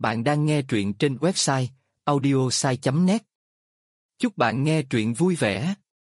Bạn đang nghe truyện trên website audiosai.net. Chúc bạn nghe truyện vui vẻ.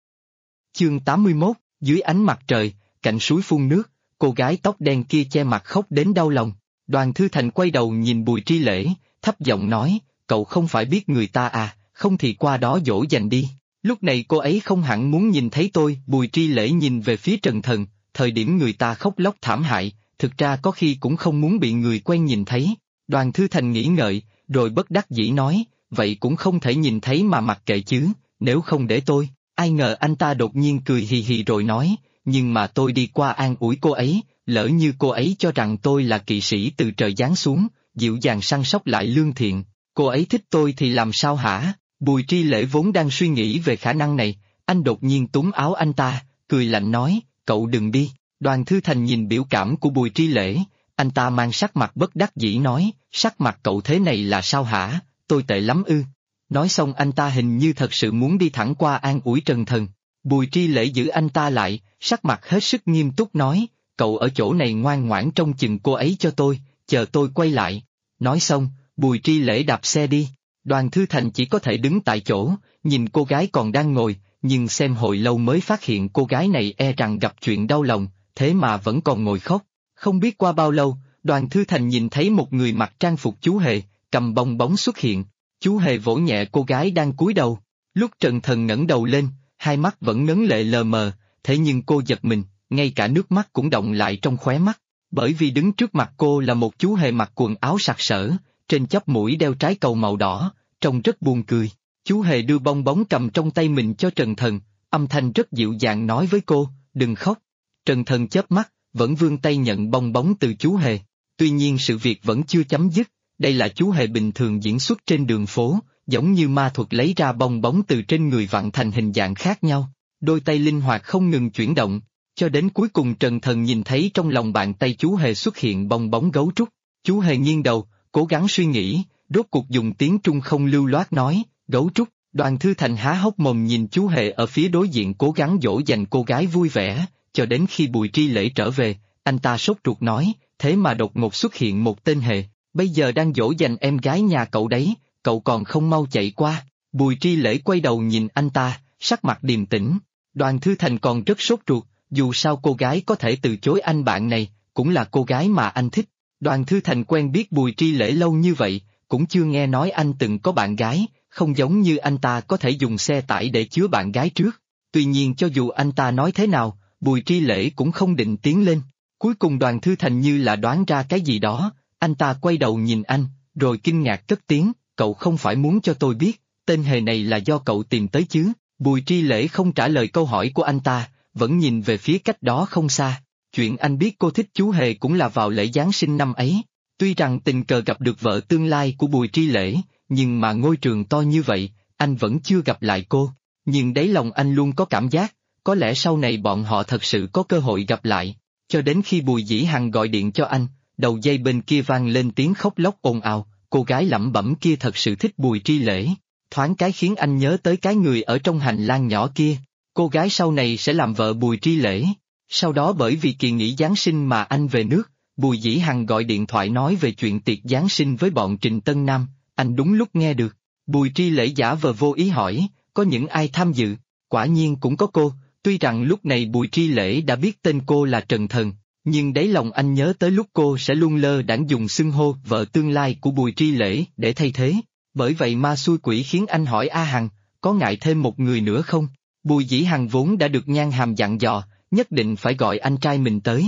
Chương 81, dưới ánh mặt trời, cạnh suối phun nước, cô gái tóc đen kia che mặt khóc đến đau lòng. Đoàn Thư Thành quay đầu nhìn Bùi Tri Lễ, thấp giọng nói, cậu không phải biết người ta à, không thì qua đó dỗ dành đi. Lúc này cô ấy không hẳn muốn nhìn thấy tôi. Bùi Tri Lễ nhìn về phía Trần Thần, thời điểm người ta khóc lóc thảm hại, thực ra có khi cũng không muốn bị người quen nhìn thấy. Đoàn Thư Thành nghĩ ngợi, rồi bất đắc dĩ nói, vậy cũng không thể nhìn thấy mà mặc kệ chứ, nếu không để tôi. Ai ngờ anh ta đột nhiên cười hì hì rồi nói, nhưng mà tôi đi qua an ủi cô ấy, lỡ như cô ấy cho rằng tôi là kỵ sĩ từ trời giáng xuống, dịu dàng săn sóc lại lương thiện, cô ấy thích tôi thì làm sao hả? Bùi Tri Lễ vốn đang suy nghĩ về khả năng này, anh đột nhiên túm áo anh ta, cười lạnh nói, cậu đừng đi. Đoàn Thư Thành nhìn biểu cảm của Bùi Tri Lễ, anh ta mang sắc mặt bất đắc dĩ nói, sắc mặt cậu thế này là sao hả, tôi tệ lắm ư? Nói xong anh ta hình như thật sự muốn đi thẳng qua an ủi Trần Thần. Bùi Tri Lễ giữ anh ta lại, sắc mặt hết sức nghiêm túc nói, cậu ở chỗ này ngoan ngoãn trông chừng cô ấy cho tôi, chờ tôi quay lại. Nói xong, Bùi Tri Lễ đạp xe đi. Đoàn Thư Thành chỉ có thể đứng tại chỗ, nhìn cô gái còn đang ngồi, nhưng xem hồi lâu mới phát hiện cô gái này e rằng gặp chuyện đau lòng, thế mà vẫn còn ngồi khóc. Không biết qua bao lâu, Đoàn Thư Thành nhìn thấy một người mặc trang phục chú hề, cầm bong bóng xuất hiện. Chú hề vỗ nhẹ cô gái đang cúi đầu. Lúc Trần Thần ngẩng đầu lên, hai mắt vẫn ngấn lệ lờ mờ, thế nhưng cô giật mình, ngay cả nước mắt cũng đọng lại trong khóe mắt. Bởi vì đứng trước mặt cô là một chú hề mặc quần áo sặc sỡ, trên chóp mũi đeo trái cầu màu đỏ, trông rất buồn cười. Chú hề đưa bong bóng cầm trong tay mình cho Trần Thần, âm thanh rất dịu dàng nói với cô, đừng khóc. Trần Thần chớp mắt, vẫn vươn tay nhận bong bóng từ chú hề. Tuy nhiên sự việc vẫn chưa chấm dứt, đây là chú hề bình thường diễn xuất trên đường phố, giống như ma thuật lấy ra bong bóng từ trên người vặn thành hình dạng khác nhau. Đôi tay linh hoạt không ngừng chuyển động, cho đến cuối cùng Trần Thần nhìn thấy trong lòng bàn tay chú hề xuất hiện bong bóng gấu trúc. Chú hề nghiêng đầu, cố gắng suy nghĩ, rốt cuộc dùng tiếng Trung không lưu loát nói, gấu trúc. Đoàn Thư Thành há hốc mồm nhìn chú hề ở phía đối diện cố gắng dỗ dành cô gái vui vẻ, cho đến khi Bùi Tri Lễ trở về, anh ta sốt ruột nói, thế mà đột ngột xuất hiện một tên hề, bây giờ đang dỗ dành em gái nhà cậu đấy, cậu còn không mau chạy qua. Bùi Tri Lễ quay đầu nhìn anh ta, sắc mặt điềm tĩnh. Đoàn Thư Thành còn rất sốt ruột, dù sao cô gái có thể từ chối anh bạn này, cũng là cô gái mà anh thích. Đoàn Thư Thành quen biết Bùi Tri Lễ lâu như vậy, cũng chưa nghe nói anh từng có bạn gái, không giống như anh ta có thể dùng xe tải để chứa bạn gái trước. Tuy nhiên cho dù anh ta nói thế nào, Bùi Tri Lễ cũng không định tiến lên. Cuối cùng Đoàn Thư Thành như là đoán ra cái gì đó, anh ta quay đầu nhìn anh, rồi kinh ngạc cất tiếng, cậu không phải muốn cho tôi biết, tên hề này là do cậu tìm tới chứ? Bùi Tri Lễ không trả lời câu hỏi của anh ta, vẫn nhìn về phía cách đó không xa. Chuyện anh biết cô thích chú hề cũng là vào lễ Giáng sinh năm ấy. Tuy rằng tình cờ gặp được vợ tương lai của Bùi Tri Lễ, nhưng mà ngôi trường to như vậy, anh vẫn chưa gặp lại cô. Nhưng đáy lòng anh luôn có cảm giác, có lẽ sau này bọn họ thật sự có cơ hội gặp lại. Cho đến khi Bùi Dĩ Hằng gọi điện cho anh, đầu dây bên kia vang lên tiếng khóc lóc ồn ào, cô gái lẩm bẩm kia thật sự thích Bùi Tri Lễ. Thoáng cái khiến anh nhớ tới cái người ở trong hành lang nhỏ kia, cô gái sau này sẽ làm vợ Bùi Tri Lễ. Sau đó bởi vì kỳ nghỉ Giáng sinh mà anh về nước, Bùi Dĩ Hằng gọi điện thoại nói về chuyện tiệc Giáng sinh với bọn Trịnh Tân Nam, anh đúng lúc nghe được. Bùi Tri Lễ giả vờ vô ý hỏi, có những ai tham dự? Quả nhiên cũng có cô, tuy rằng lúc này Bùi Tri Lễ đã biết tên cô là Trần Thần, nhưng đáy lòng anh nhớ tới lúc cô sẽ luôn lơ đãng dùng xưng hô vợ tương lai của Bùi Tri Lễ để thay thế. Bởi vậy ma xui quỷ khiến anh hỏi A Hằng, có ngại thêm một người nữa không? Bùi Dĩ Hằng vốn đã được Nhan Hàm dặn dò, nhất định phải gọi anh trai mình tới.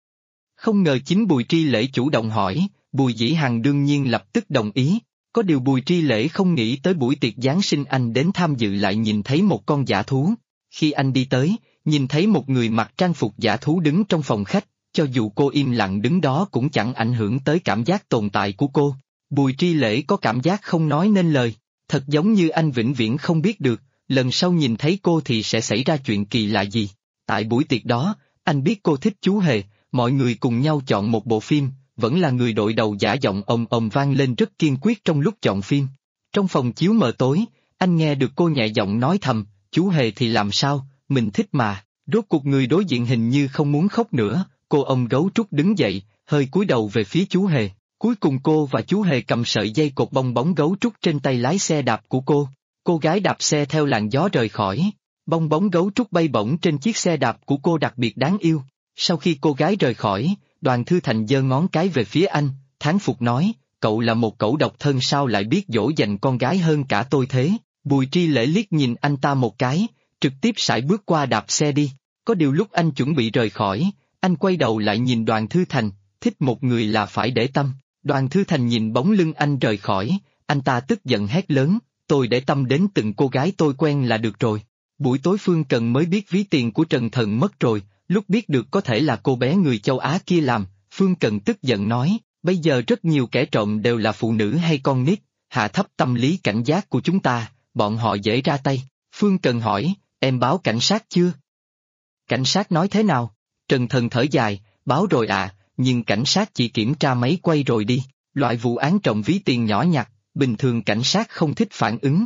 Không ngờ chính Bùi Tri Lễ chủ động hỏi, Bùi Dĩ Hằng đương nhiên lập tức đồng ý. Có điều Bùi Tri Lễ không nghĩ tới buổi tiệc Giáng sinh anh đến tham dự lại nhìn thấy một con dã thú. Khi anh đi tới, nhìn thấy một người mặc trang phục dã thú đứng trong phòng khách, cho dù cô im lặng đứng đó cũng chẳng ảnh hưởng tới cảm giác tồn tại của cô. Bùi Tri Lễ có cảm giác không nói nên lời, thật giống như anh vĩnh viễn không biết được, lần sau nhìn thấy cô thì sẽ xảy ra chuyện kỳ lạ gì. Tại buổi tiệc đó, anh biết cô thích chú hề, mọi người cùng nhau chọn một bộ phim, vẫn là người đội đầu giả giọng ồm vang lên rất kiên quyết trong lúc chọn phim. Trong phòng chiếu mờ tối, anh nghe được cô nhẹ giọng nói thầm, chú hề thì làm sao, mình thích mà. Rốt cuộc người đối diện hình như không muốn khóc nữa, cô ông gấu trúc đứng dậy, hơi cúi đầu về phía chú hề, Cuối cùng cô và chú Hề cầm sợi dây cột bong bóng gấu trúc trên tay lái xe đạp của cô gái đạp xe theo làn gió rời khỏi. Bong bóng gấu trúc bay bổng trên chiếc xe đạp của cô đặc biệt đáng yêu. Sau khi cô gái rời khỏi, Đoàn Thư Thành giơ ngón cái về phía anh, thán phục nói, cậu là một cẩu độc thân sao lại biết dỗ dành con gái hơn cả tôi thế. Bùi Tri Lễ liếc nhìn anh ta một cái, trực tiếp sải bước qua đạp xe đi. Có điều lúc anh chuẩn bị rời khỏi, anh quay đầu lại nhìn Đoàn Thư Thành, thích một người là phải để tâm. Đoàn Thư Thành nhìn bóng lưng anh rời khỏi, anh ta tức giận hét lớn, tôi để tâm đến từng cô gái tôi quen là được rồi. Buổi tối Phương Cần mới biết ví tiền của Trần Thần mất rồi, lúc biết được có thể là cô bé người châu Á kia làm, Phương Cần tức giận nói, bây giờ rất nhiều kẻ trộm đều là phụ nữ hay con nít, hạ thấp tâm lý cảnh giác của chúng ta, bọn họ dễ ra tay. Phương Cần hỏi, em báo cảnh sát chưa? Cảnh sát nói thế nào? Trần Thần thở dài, báo rồi ạ, nhưng cảnh sát chỉ kiểm tra máy quay rồi đi, loại vụ án trộm ví tiền nhỏ nhặt, bình thường cảnh sát không thích phản ứng.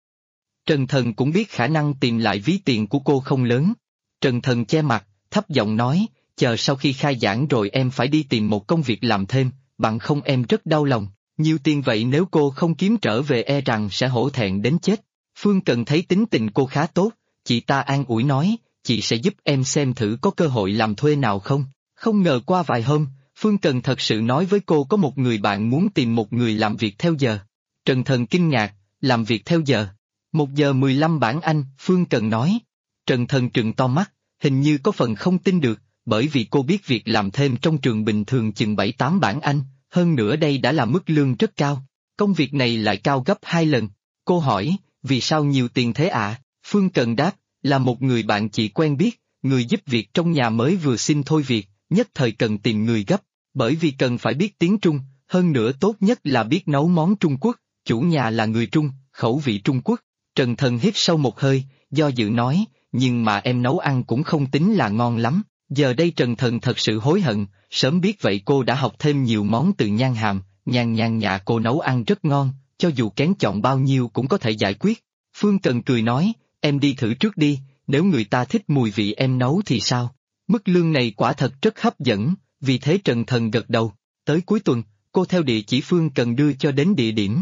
Trần Thần cũng biết khả năng tìm lại ví tiền của cô không lớn. Trần Thần che mặt, thấp giọng nói, chờ sau khi khai giảng rồi em phải đi tìm một công việc làm thêm, bằng không em rất đau lòng, nhiều tiền vậy nếu cô không kiếm trở về e rằng sẽ hổ thẹn đến chết. Phương Cần thấy tính tình cô khá tốt, chị ta an ủi nói, chị sẽ giúp em xem thử có cơ hội làm thuê nào không. Không ngờ qua vài hôm, Phương Cần thật sự nói với cô có một người bạn muốn tìm một người làm việc theo giờ. Trần Thần kinh ngạc, làm việc theo giờ. 1 giờ 15 bảng Anh, Phương Cần nói. Trần Thần trừng to mắt, hình như có phần không tin được, bởi vì cô biết việc làm thêm trong trường bình thường chừng 7-8 bảng Anh, hơn nữa đây đã là mức lương rất cao. Công việc này lại cao gấp 2 lần. Cô hỏi, vì sao nhiều tiền thế ạ? Phương Cần đáp, là một người bạn chị quen biết, người giúp việc trong nhà mới vừa xin thôi việc, nhất thời cần tìm người gấp, bởi vì cần phải biết tiếng Trung, hơn nữa tốt nhất là biết nấu món Trung Quốc, chủ nhà là người Trung, khẩu vị Trung Quốc. Trần Thần hít sâu một hơi, do dự nói, nhưng mà em nấu ăn cũng không tính là ngon lắm. Giờ đây Trần Thần thật sự hối hận, sớm biết vậy cô đã học thêm nhiều món từ Nhan Hàm, Nhan nhà cô nấu ăn rất ngon, cho dù kén chọn bao nhiêu cũng có thể giải quyết. Phương Cần cười nói, em đi thử trước đi, nếu người ta thích mùi vị em nấu thì sao? Mức lương này quả thật rất hấp dẫn, vì thế Trần Thần gật đầu. Tới cuối tuần, cô theo địa chỉ Phương Cần đưa cho đến địa điểm.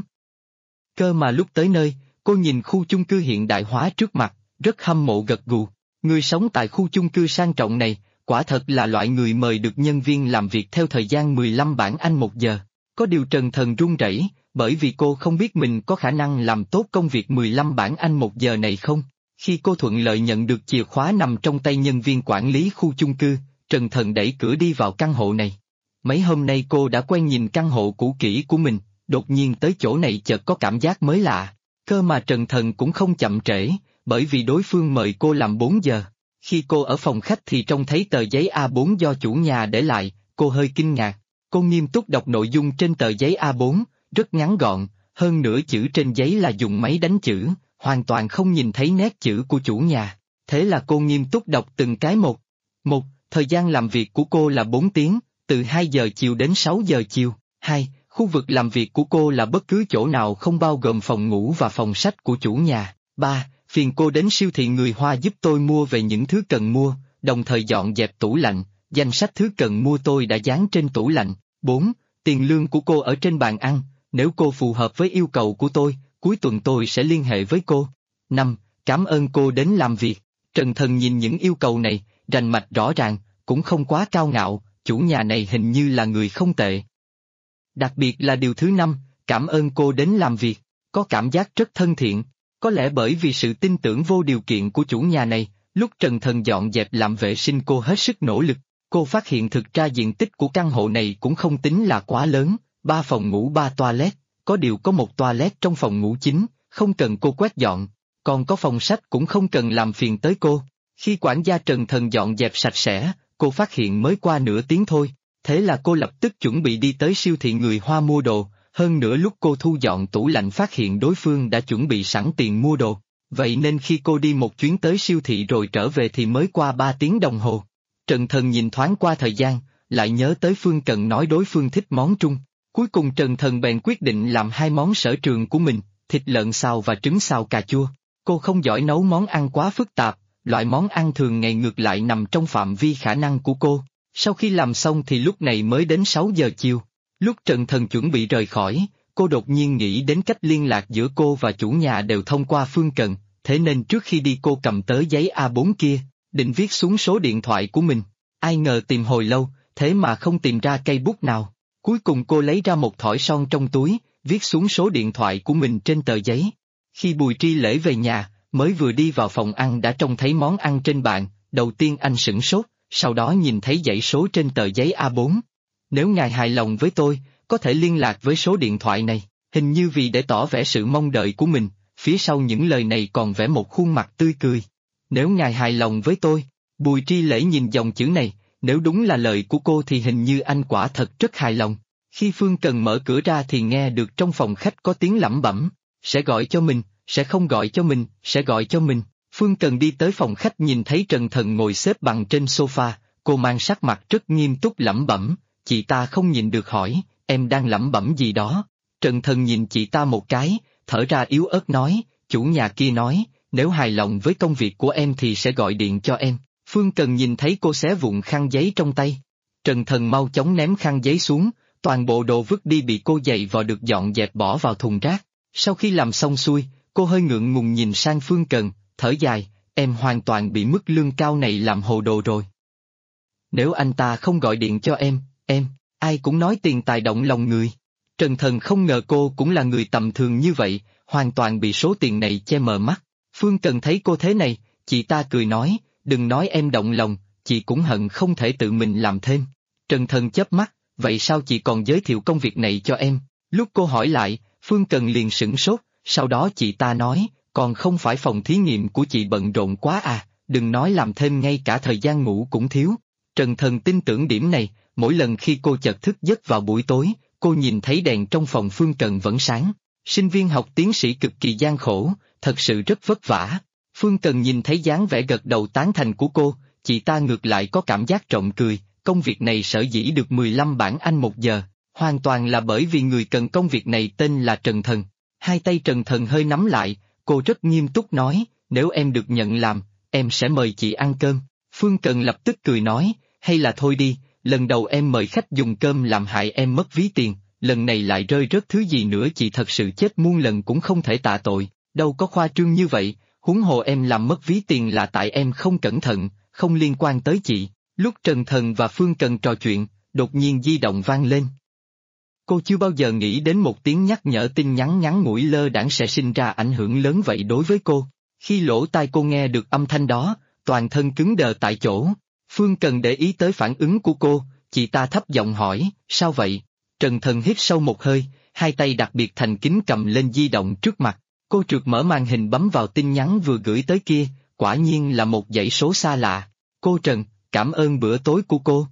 Cơ mà lúc tới nơi, cô nhìn khu chung cư hiện đại hóa trước mặt, rất hâm mộ gật gù. Người sống tại khu chung cư sang trọng này, quả thật là loại người mời được nhân viên làm việc theo thời gian 15 bảng Anh 1 giờ. Có điều Trần Thần run rẩy, bởi vì cô không biết mình có khả năng làm tốt công việc 15 bảng Anh 1 giờ này không. Khi cô thuận lợi nhận được chìa khóa nằm trong tay nhân viên quản lý khu chung cư, Trần Thần đẩy cửa đi vào căn hộ này. Mấy hôm nay cô đã quen nhìn căn hộ cũ kỹ của mình, đột nhiên tới chỗ này chợt có cảm giác mới lạ. Cơ mà Trần Thần cũng không chậm trễ, bởi vì đối phương mời cô làm 4 giờ. Khi cô ở phòng khách thì trông thấy tờ giấy A4 do chủ nhà để lại, cô hơi kinh ngạc. Cô nghiêm túc đọc nội dung trên tờ giấy A4, rất ngắn gọn, hơn nữa chữ trên giấy là dùng máy đánh chữ, hoàn toàn không nhìn thấy nét chữ của chủ nhà. Thế là cô nghiêm túc đọc từng cái một. Thời gian làm việc của cô là 4 tiếng, từ 2 giờ chiều đến 6 giờ chiều. 2. Khu vực làm việc của cô là bất cứ chỗ nào không bao gồm phòng ngủ và phòng sách của chủ nhà. 3. Phiền cô đến siêu thị người Hoa giúp tôi mua về những thứ cần mua, đồng thời dọn dẹp tủ lạnh, danh sách thứ cần mua tôi đã dán trên tủ lạnh. 4. Tiền lương của cô ở trên bàn ăn, nếu cô phù hợp với yêu cầu của tôi, cuối tuần tôi sẽ liên hệ với cô. 5. Cảm ơn cô đến làm việc. Trần Thần nhìn những yêu cầu này, rành mạch rõ ràng, cũng không quá cao ngạo, chủ nhà này hình như là người không tệ. Đặc biệt là điều thứ 5, cảm ơn cô đến làm việc, có cảm giác rất thân thiện. Có lẽ bởi vì sự tin tưởng vô điều kiện của chủ nhà này, lúc Trần Thần dọn dẹp làm vệ sinh cô hết sức nỗ lực. Cô phát hiện thực ra diện tích của căn hộ này cũng không tính là quá lớn, 3 phòng ngủ 3 toilet, có điều có một toilet trong phòng ngủ chính, không cần cô quét dọn, còn có phòng sách cũng không cần làm phiền tới cô. Khi quản gia Trần Thần dọn dẹp sạch sẽ, cô phát hiện mới qua nửa tiếng thôi, thế là cô lập tức chuẩn bị đi tới siêu thị người Hoa mua đồ, hơn nữa lúc cô thu dọn tủ lạnh phát hiện đối phương đã chuẩn bị sẵn tiền mua đồ, vậy nên khi cô đi một chuyến tới siêu thị rồi trở về thì mới qua 3 tiếng đồng hồ. Trần Thần nhìn thoáng qua thời gian, lại nhớ tới Phương Cần nói đối phương thích món Trung. Cuối cùng Trần Thần bèn quyết định làm 2 món sở trường của mình, thịt lợn xào và trứng xào cà chua. Cô không giỏi nấu món ăn quá phức tạp, loại món ăn thường ngày ngược lại nằm trong phạm vi khả năng của cô. Sau khi làm xong thì lúc này mới đến 6 giờ chiều. Lúc Trần Thần chuẩn bị rời khỏi, cô đột nhiên nghĩ đến cách liên lạc giữa cô và chủ nhà đều thông qua Phương Cần, thế nên trước khi đi cô cầm tờ giấy A4 kia, định viết xuống số điện thoại của mình. Ai ngờ tìm hồi lâu, thế mà không tìm ra cây bút nào. Cuối cùng cô lấy ra một thỏi son trong túi, viết xuống số điện thoại của mình trên tờ giấy. Khi Bùi Tri Lễ về nhà, mới vừa đi vào phòng ăn đã trông thấy món ăn trên bàn, đầu tiên anh sửng sốt, sau đó nhìn thấy dãy số trên tờ giấy A4. Nếu ngài hài lòng với tôi, có thể liên lạc với số điện thoại này, hình như vì để tỏ vẻ sự mong đợi của mình, phía sau những lời này còn vẽ một khuôn mặt tươi cười. Nếu ngài hài lòng với tôi, Bùi Tri Lễ nhìn dòng chữ này, nếu đúng là lời của cô thì hình như anh quả thật rất hài lòng. Khi Phương Cần mở cửa ra thì nghe được trong phòng khách có tiếng lẩm bẩm, sẽ gọi cho mình, sẽ không gọi cho mình, sẽ gọi cho mình. Phương Cần đi tới phòng khách nhìn thấy Trần Thần ngồi xếp bằng trên sofa, cô mang sắc mặt rất nghiêm túc lẩm bẩm, chị ta không nhịn được hỏi, em đang lẩm bẩm gì đó. Trần Thần nhìn chị ta một cái, thở ra yếu ớt nói, chủ nhà kia nói, nếu hài lòng với công việc của em thì sẽ gọi điện cho em. Phương Cần nhìn thấy cô xé vụn khăn giấy trong tay. Trần Thần mau chóng ném khăn giấy xuống, toàn bộ đồ vứt đi bị cô giày vò được dọn dẹp bỏ vào thùng rác. Sau khi làm xong xuôi, cô hơi ngượng ngùng nhìn sang Phương Cần, thở dài, em hoàn toàn bị mức lương cao này làm hồ đồ rồi. Nếu anh ta không gọi điện cho em, ai cũng nói tiền tài động lòng người. Trần Thần không ngờ cô cũng là người tầm thường như vậy, hoàn toàn bị số tiền này che mờ mắt. Phương Cần thấy cô thế này, chị ta cười nói, đừng nói em động lòng, chị cũng hận không thể tự mình làm thêm. Trần Thần chớp mắt, vậy sao chị còn giới thiệu công việc này cho em? Lúc cô hỏi lại, Phương Cần liền sửng sốt, sau đó chị ta nói, còn không phải phòng thí nghiệm của chị bận rộn quá à, đừng nói làm thêm ngay cả thời gian ngủ cũng thiếu. Trần Thần tin tưởng điểm này, mỗi lần khi cô chợt thức giấc vào buổi tối, cô nhìn thấy đèn trong phòng Phương Cần vẫn sáng. Sinh viên học tiến sĩ cực kỳ gian khổ, thật sự rất vất vả. Phương Cần nhìn thấy dáng vẻ gật đầu tán thành của cô, chị ta ngược lại có cảm giác trộm cười, công việc này sở dĩ được 15 bảng Anh một giờ, hoàn toàn là bởi vì người cần công việc này tên là Trần Thần. Hai tay Trần Thần hơi nắm lại, cô rất nghiêm túc nói, nếu em được nhận làm, em sẽ mời chị ăn cơm. Phương Cần lập tức cười nói, hay là thôi đi, lần đầu em mời khách dùng cơm làm hại em mất ví tiền, lần này lại rơi rớt thứ gì nữa chị thật sự chết muôn lần cũng không thể tạ tội, đâu có khoa trương như vậy, huống hồ em làm mất ví tiền là tại em không cẩn thận, không liên quan tới chị. Lúc Trần Thần và Phương Cần trò chuyện, đột nhiên di động vang lên. Cô chưa bao giờ nghĩ đến một tiếng nhắc nhở tin nhắn ngắn ngủi lơ đãng sẽ sinh ra ảnh hưởng lớn vậy đối với cô. Khi lỗ tai cô nghe được âm thanh đó, toàn thân cứng đờ tại chỗ. Phương Cần để ý tới phản ứng của cô, chị ta thấp giọng hỏi, sao vậy? Trần Thần hít sâu một hơi, hai tay đặc biệt thành kính cầm lên di động trước mặt. Cô trượt mở màn hình bấm vào tin nhắn vừa gửi tới kia, quả nhiên là một dãy số xa lạ. Cô Trần, cảm ơn bữa tối của cô.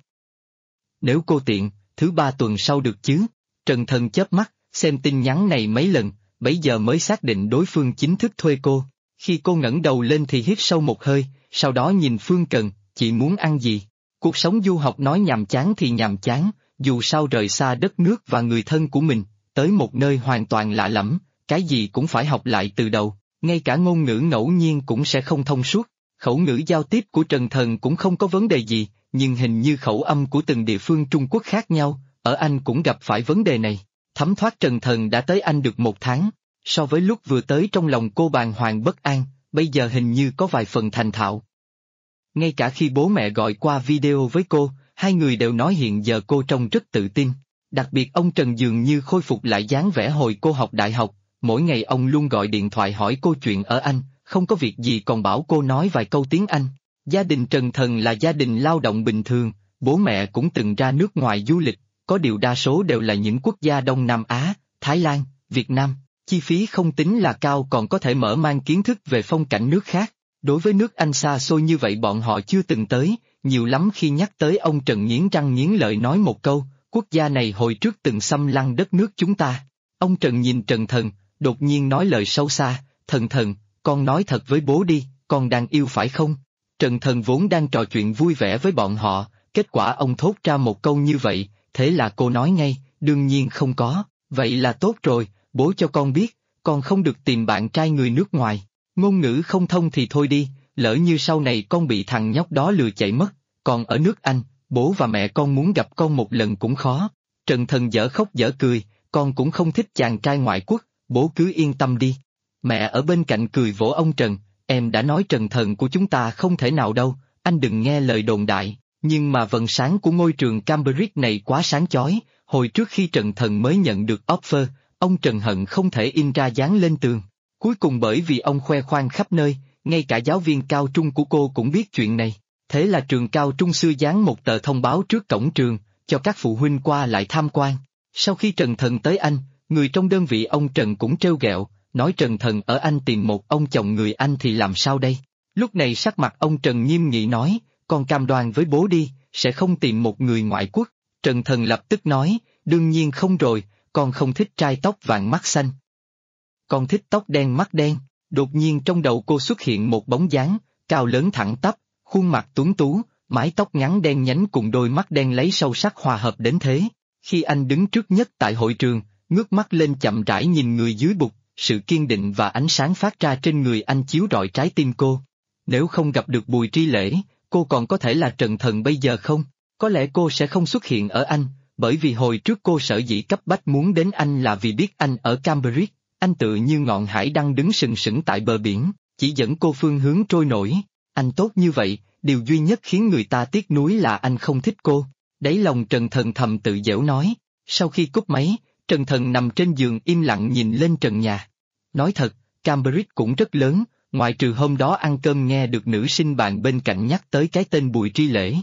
Nếu cô tiện, thứ 3 tuần sau được chứ? Trần Thần chớp mắt, xem tin nhắn này mấy lần, bấy giờ mới xác định đối phương chính thức thuê cô. Khi cô ngẩng đầu lên thì hít sâu một hơi, sau đó nhìn Phương Cần, chị muốn ăn gì? Cuộc sống du học nói nhàm chán thì nhàm chán, dù sao rời xa đất nước và người thân của mình, tới một nơi hoàn toàn lạ lẫm, cái gì cũng phải học lại từ đầu, ngay cả ngôn ngữ ngẫu nhiên cũng sẽ không thông suốt. Khẩu ngữ giao tiếp của Trần Thần cũng không có vấn đề gì, nhưng hình như khẩu âm của từng địa phương Trung Quốc khác nhau, ở Anh cũng gặp phải vấn đề này. Thấm thoát Trần Thần đã tới Anh được 1 tháng, so với lúc vừa tới trong lòng cô bàng hoàng bất an, bây giờ hình như có vài phần thành thạo. Ngay cả khi bố mẹ gọi qua video với cô, hai người đều nói hiện giờ cô trông rất tự tin. Đặc biệt ông Trần dường như khôi phục lại dáng vẻ hồi cô học đại học, mỗi ngày ông luôn gọi điện thoại hỏi cô chuyện ở Anh, không có việc gì còn bảo cô nói vài câu tiếng Anh. Gia đình Trần Thần là gia đình lao động bình thường, bố mẹ cũng từng ra nước ngoài du lịch, có điều đa số đều là những quốc gia Đông Nam Á, Thái Lan, Việt Nam, chi phí không tính là cao còn có thể mở mang kiến thức về phong cảnh nước khác. Đối với nước Anh xa xôi như vậy bọn họ chưa từng tới, nhiều lắm khi nhắc tới ông Trần nghiến răng nghiến lợi nói một câu, quốc gia này hồi trước từng xâm lăng đất nước chúng ta. Ông Trần nhìn Trần Thần, đột nhiên nói lời sâu xa, Thần, con nói thật với bố đi, con đang yêu phải không? Trần Thần vốn đang trò chuyện vui vẻ với bọn họ, kết quả ông thốt ra một câu như vậy, thế là cô nói ngay, đương nhiên không có, vậy là tốt rồi, bố cho con biết, con không được tìm bạn trai người nước ngoài, ngôn ngữ không thông thì thôi đi, lỡ như sau này con bị thằng nhóc đó lừa chạy mất, còn ở nước Anh, bố và mẹ con muốn gặp con một lần cũng khó. Trần Thần dở khóc dở cười, con cũng không thích chàng trai ngoại quốc, bố cứ yên tâm đi. Mẹ ở bên cạnh cười vỗ ông Trần, em đã nói Trần Thần của chúng ta không thể nào đâu, anh đừng nghe lời đồn đại, nhưng mà vầng sáng của ngôi trường Cambridge này quá sáng chói, hồi trước khi Trần Thần mới nhận được offer, ông Trần hận không thể in ra dán lên tường. Cuối cùng bởi vì ông khoe khoang khắp nơi, ngay cả giáo viên cao trung của cô cũng biết chuyện này. Thế là trường cao trung xưa dán một tờ thông báo trước cổng trường, cho các phụ huynh qua lại tham quan. Sau khi Trần Thần tới Anh, người trong đơn vị ông Trần cũng trêu ghẹo, nói Trần Thần ở Anh tìm một ông chồng người Anh thì làm sao đây? Lúc này sắc mặt ông Trần nghiêm nghị nói, con cam đoan với bố đi, sẽ không tìm một người ngoại quốc. Trần Thần lập tức nói, đương nhiên không rồi, con không thích trai tóc vàng mắt xanh. Con thích tóc đen mắt đen. Đột nhiên trong đầu cô xuất hiện một bóng dáng, cao lớn thẳng tắp, khuôn mặt tuấn tú, mái tóc ngắn đen nhánh cùng đôi mắt đen lấy sâu sắc hòa hợp đến thế. Khi anh đứng trước nhất tại hội trường, ngước mắt lên chậm rãi nhìn người dưới bục, sự kiên định và ánh sáng phát ra trên người anh chiếu rọi trái tim cô. Nếu không gặp được Bùi Tri Lễ, cô còn có thể là Trần Thần bây giờ không? Có lẽ cô sẽ không xuất hiện ở Anh, bởi vì hồi trước cô sở dĩ cấp bách muốn đến Anh là vì biết anh ở Cambridge. Anh tự như ngọn hải đăng đứng sừng sững tại bờ biển, chỉ dẫn cô phương hướng trôi nổi. Anh tốt như vậy, điều duy nhất khiến người ta tiếc nuối là anh không thích cô. Đáy lòng Trần Thần thầm tự giễu nói. Sau khi cúp máy, Trần Thần nằm trên giường im lặng nhìn lên trần nhà. Nói thật, Cambridge cũng rất lớn, ngoại trừ hôm đó ăn cơm nghe được nữ sinh bạn bên cạnh nhắc tới cái tên Bùi Tri Lễ.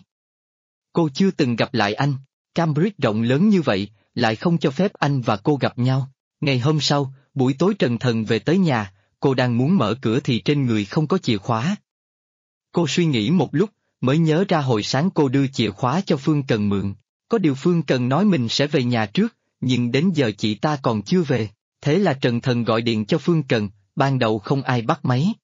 Cô chưa từng gặp lại anh. Cambridge rộng lớn như vậy, lại không cho phép anh và cô gặp nhau. Ngày hôm sau, buổi tối Trần Thần về tới nhà, cô đang muốn mở cửa thì trên người không có chìa khóa. Cô suy nghĩ một lúc, mới nhớ ra hồi sáng cô đưa chìa khóa cho Phương Cần mượn. Có điều Phương Cần nói mình sẽ về nhà trước, nhưng đến giờ chị ta còn chưa về. Thế là Trần Thần gọi điện cho Phương Cần, ban đầu không ai bắt máy.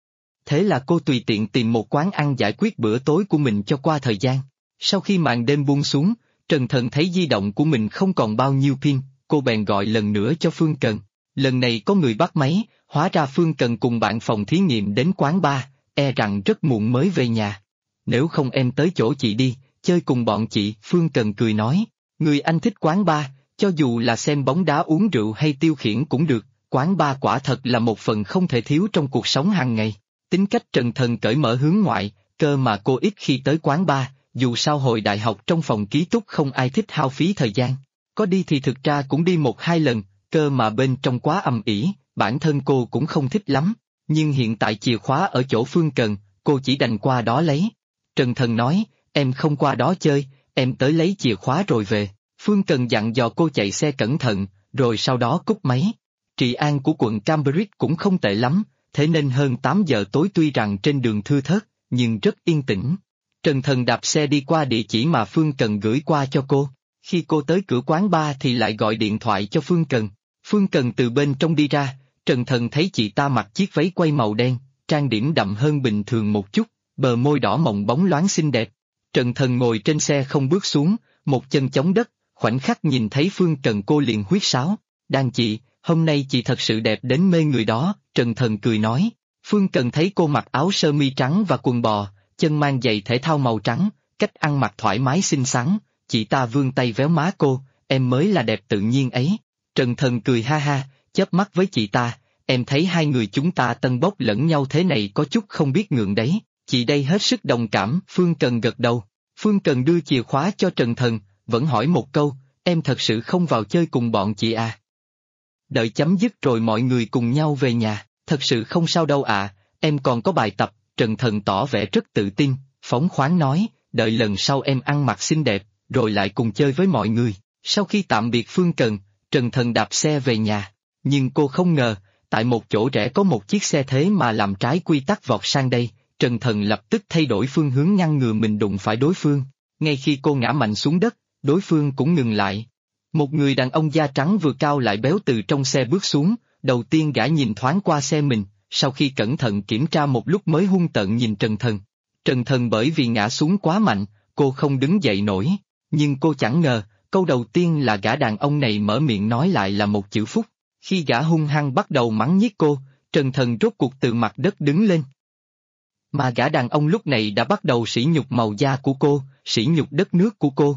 Thế là cô tùy tiện tìm một quán ăn giải quyết bữa tối của mình cho qua thời gian. Sau khi màn đêm buông xuống, Trần Thần thấy di động của mình không còn bao nhiêu pin, cô bèn gọi lần nữa cho Phương Cần. Lần này có người bắt máy, hóa ra Phương Cần cùng bạn phòng thí nghiệm đến quán bar, e rằng rất muộn mới về nhà. Nếu không em tới chỗ chị đi, chơi cùng bọn chị, Phương Cần cười nói. Người anh thích quán bar, cho dù là xem bóng đá uống rượu hay tiêu khiển cũng được, quán bar quả thật là một phần không thể thiếu trong cuộc sống hàng ngày. Tính cách Trần Thần cởi mở hướng ngoại, cơ mà cô ít khi tới quán bar, dù sao hồi đại học trong phòng ký túc không ai thích hao phí thời gian. Có đi thì thực ra cũng đi một hai lần, cơ mà bên trong quá ầm ĩ, bản thân cô cũng không thích lắm. Nhưng hiện tại chìa khóa ở chỗ Phương Cần, cô chỉ đành qua đó lấy. Trần Thần nói, em không qua đó chơi, em tới lấy chìa khóa rồi về. Phương Cần dặn dò cô chạy xe cẩn thận, rồi sau đó cúp máy. Trị an của quận Cambridge cũng không tệ lắm, thế nên hơn 8 giờ tối tuy rằng trên đường thưa thớt, nhưng rất yên tĩnh. Trần Thần đạp xe đi qua địa chỉ mà Phương Cần gửi qua cho cô. Khi cô tới cửa quán bar thì lại gọi điện thoại cho Phương Cần. Phương Cần từ bên trong đi ra, Trần Thần thấy chị ta mặc chiếc váy quay màu đen, trang điểm đậm hơn bình thường một chút, bờ môi đỏ mọng bóng loáng xinh đẹp. Trần Thần ngồi trên xe không bước xuống, một chân chống đất, khoảnh khắc nhìn thấy Phương Cần cô liền huýt sáo. Đàn chị, hôm nay chị thật sự đẹp đến mê người đó, Trần Thần cười nói. Phương Cần thấy cô mặc áo sơ mi trắng và quần bò, chân mang giày thể thao màu trắng, cách ăn mặc thoải mái xinh xắn, chị ta vươn tay véo má cô, em mới là đẹp tự nhiên ấy. Trần Thần cười ha ha, chớp mắt với chị ta, em thấy hai người chúng ta tân bốc lẫn nhau thế này có chút không biết ngượng đấy, chị đây hết sức đồng cảm. Phương Cần gật đầu. Phương Cần đưa chìa khóa cho Trần Thần, vẫn hỏi một câu, em thật sự không vào chơi cùng bọn chị à? Đợi chấm dứt rồi mọi người cùng nhau về nhà, thật sự không sao đâu ạ, em còn có bài tập. Trần Thần tỏ vẻ rất tự tin, phóng khoáng nói, đợi lần sau em ăn mặc xinh đẹp, rồi lại cùng chơi với mọi người. Sau khi tạm biệt Phương Cần, Trần Thần đạp xe về nhà, nhưng cô không ngờ, tại một chỗ rẽ có một chiếc xe thế mà làm trái quy tắc vọt sang đây, Trần Thần lập tức thay đổi phương hướng ngăn ngừa mình đụng phải đối phương. Ngay khi cô ngã mạnh xuống đất, đối phương cũng ngừng lại. Một người đàn ông da trắng vừa cao lại béo từ trong xe bước xuống, đầu tiên gã nhìn thoáng qua xe mình, sau khi cẩn thận kiểm tra một lúc mới hung tợn nhìn Trần Thần. Trần Thần bởi vì ngã xuống quá mạnh, cô không đứng dậy nổi, nhưng cô chẳng ngờ, câu đầu tiên là gã đàn ông này mở miệng nói lại là một chữ phúc. Khi gã hung hăng bắt đầu mắng nhiếc cô, Trần Thần rốt cuộc từ mặt đất đứng lên. Mà gã đàn ông lúc này đã bắt đầu sỉ nhục màu da của cô, sỉ nhục đất nước của cô.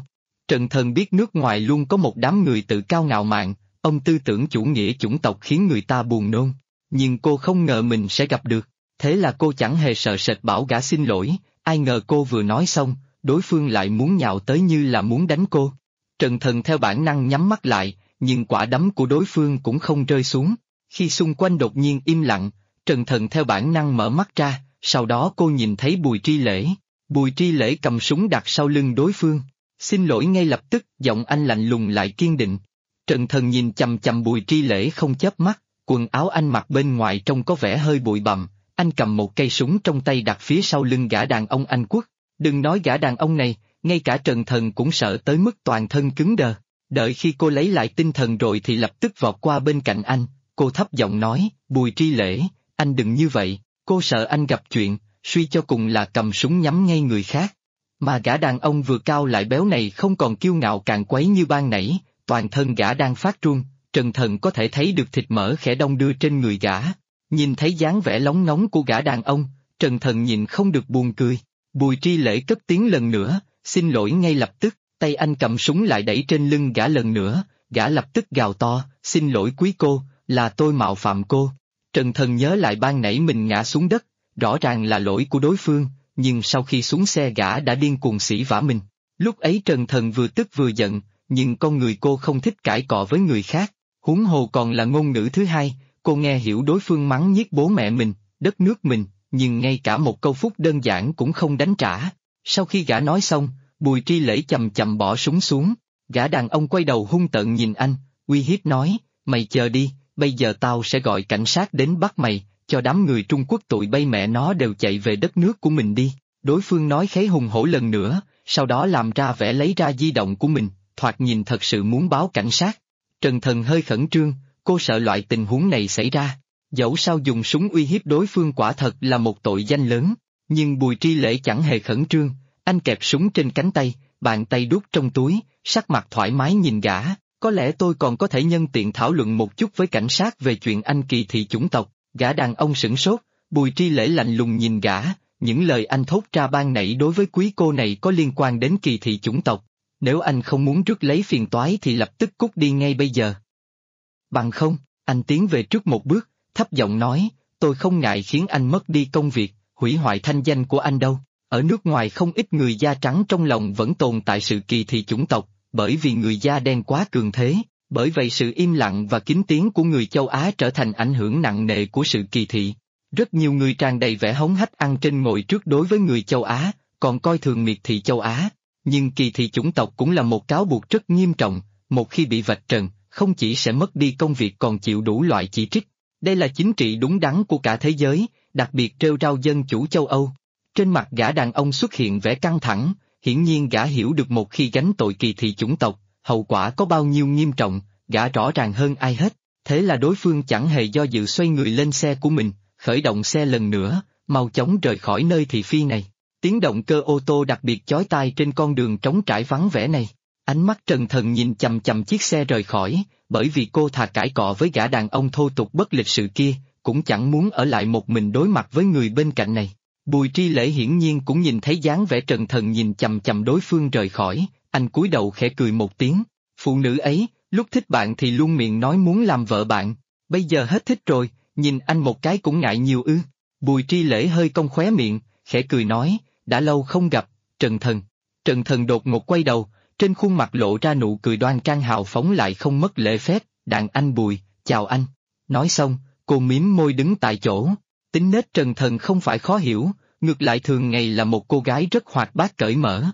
Trần Thần biết nước ngoài luôn có một đám người tự cao ngạo mạn, ông tư tưởng chủ nghĩa chủng tộc khiến người ta buồn nôn. Nhưng cô không ngờ mình sẽ gặp được, thế là cô chẳng hề sợ sệt bảo gã xin lỗi, ai ngờ cô vừa nói xong, đối phương lại muốn nhào tới như là muốn đánh cô. Trần Thần theo bản năng nhắm mắt lại, nhưng quả đấm của đối phương cũng không rơi xuống. Khi xung quanh đột nhiên im lặng, Trần Thần theo bản năng mở mắt ra, sau đó cô nhìn thấy Bùi Tri Lễ. Bùi Tri Lễ cầm súng đặt sau lưng đối phương. Xin lỗi ngay lập tức, giọng anh lạnh lùng lại kiên định. Trần Thần nhìn chằm chằm Bùi Tri Lễ không chớp mắt, quần áo anh mặc bên ngoài trông có vẻ hơi bụi bặm, anh cầm một cây súng trong tay đặt phía sau lưng gã đàn ông Anh Quốc. Đừng nói gã đàn ông này, ngay cả Trần Thần cũng sợ tới mức toàn thân cứng đờ. Đợi khi cô lấy lại tinh thần rồi thì lập tức vọt qua bên cạnh anh, cô thấp giọng nói, Bùi Tri Lễ, anh đừng như vậy, cô sợ anh gặp chuyện, suy cho cùng là cầm súng nhắm ngay người khác. Mà gã đàn ông vừa cao lại béo này không còn kiêu ngạo càn quấy như ban nãy, toàn thân gã đang phát run, Trần Thần có thể thấy được thịt mỡ khẽ đong đưa trên người gã. Nhìn thấy dáng vẻ lóng ngóng của gã đàn ông, Trần Thần nhìn không được buồn cười. Bùi Tri Lễ cất tiếng lần nữa, xin lỗi ngay lập tức, tay anh cầm súng lại đẩy trên lưng gã lần nữa, gã lập tức gào to, xin lỗi quý cô, là tôi mạo phạm cô. Trần Thần nhớ lại ban nãy mình ngã xuống đất, rõ ràng là lỗi của đối phương, nhưng sau khi xuống xe gã đã điên cuồng sỉ vả mình. Lúc ấy Trần Thần vừa tức vừa giận, nhưng con người cô không thích cãi cọ với người khác, huống hồ còn là ngôn ngữ thứ hai, cô nghe hiểu đối phương mắng nhiếc bố mẹ mình, đất nước mình, nhưng ngay cả một câu phúc đơn giản cũng không đánh trả. Sau khi gã nói xong, Bùi Tri Lễ chậm chậm bỏ súng xuống, gã đàn ông quay đầu hung tợn nhìn anh, uy hiếp nói, mày chờ đi, bây giờ tao sẽ gọi cảnh sát đến bắt mày, cho đám người Trung Quốc tụi bay mẹ nó đều chạy về đất nước của mình đi. Đối phương nói khấy hùng hổ lần nữa, sau đó làm ra vẻ lấy ra di động của mình, thoạt nhìn thật sự muốn báo cảnh sát. Trần Thần hơi khẩn trương, cô sợ loại tình huống này xảy ra. Dẫu sao dùng súng uy hiếp đối phương quả thật là một tội danh lớn, nhưng Bùi Tri Lễ chẳng hề khẩn trương, anh kẹp súng trên cánh tay, bàn tay đút trong túi, sắc mặt thoải mái nhìn gã, có lẽ tôi còn có thể nhân tiện thảo luận một chút với cảnh sát về chuyện anh kỳ thị chủng tộc. Gã đàn ông sửng sốt, Bùi Tri Lễ lạnh lùng nhìn gã, những lời anh thốt ra ban nãy đối với quý cô này có liên quan đến kỳ thị chủng tộc, nếu anh không muốn rước lấy phiền toái thì lập tức cút đi ngay bây giờ. Bằng không, anh tiến về trước một bước, thấp giọng nói, tôi không ngại khiến anh mất đi công việc, hủy hoại thanh danh của anh đâu. Ở nước ngoài không ít người da trắng trong lòng vẫn tồn tại sự kỳ thị chủng tộc, bởi vì người da đen quá cường thế, bởi vậy sự im lặng và kín tiếng của người châu Á trở thành ảnh hưởng nặng nề của sự kỳ thị. Rất nhiều người tràn đầy vẻ hống hách ăn trên ngồi trước đối với người châu Á, còn coi thường miệt thị châu Á. Nhưng kỳ thị chủng tộc cũng là một cáo buộc rất nghiêm trọng, một khi bị vạch trần, không chỉ sẽ mất đi công việc còn chịu đủ loại chỉ trích. Đây là chính trị đúng đắn của cả thế giới, đặc biệt rêu rao dân chủ châu Âu. Trên mặt gã đàn ông xuất hiện vẻ căng thẳng, hiển nhiên gã hiểu được một khi gánh tội kỳ thị chủng tộc, hậu quả có bao nhiêu nghiêm trọng, gã rõ ràng hơn ai hết. Thế là đối phương chẳng hề do dự xoay người lên xe của mình, khởi động xe lần nữa, mau chóng rời khỏi nơi thị phi này. Tiếng động cơ ô tô đặc biệt chói tai trên con đường trống trải vắng vẻ này. Ánh mắt Trần Thần nhìn chằm chằm chiếc xe rời khỏi, bởi vì cô thà cãi cọ với gã đàn ông thô tục bất lịch sự kia, cũng chẳng muốn ở lại một mình đối mặt với người bên cạnh này. Bùi Tri Lễ hiển nhiên cũng nhìn thấy dáng vẻ Trần Thần nhìn chằm chằm đối phương rời khỏi, anh cúi đầu khẽ cười một tiếng. Phụ nữ ấy, lúc thích bạn thì luôn miệng nói muốn làm vợ bạn, bây giờ hết thích rồi, nhìn anh một cái cũng ngại nhiều ư. Bùi Tri Lễ hơi cong khóe miệng, khẽ cười nói, đã lâu không gặp, Trần Thần. Trần Thần đột ngột quay đầu, trên khuôn mặt lộ ra nụ cười đoan trang hào phóng lại không mất lễ phép, đàn anh Bùi, chào anh. Nói xong, cô mím môi đứng tại chỗ. Tính nết Trần Thần không phải khó hiểu, ngược lại thường ngày là một cô gái rất hoạt bát cởi mở.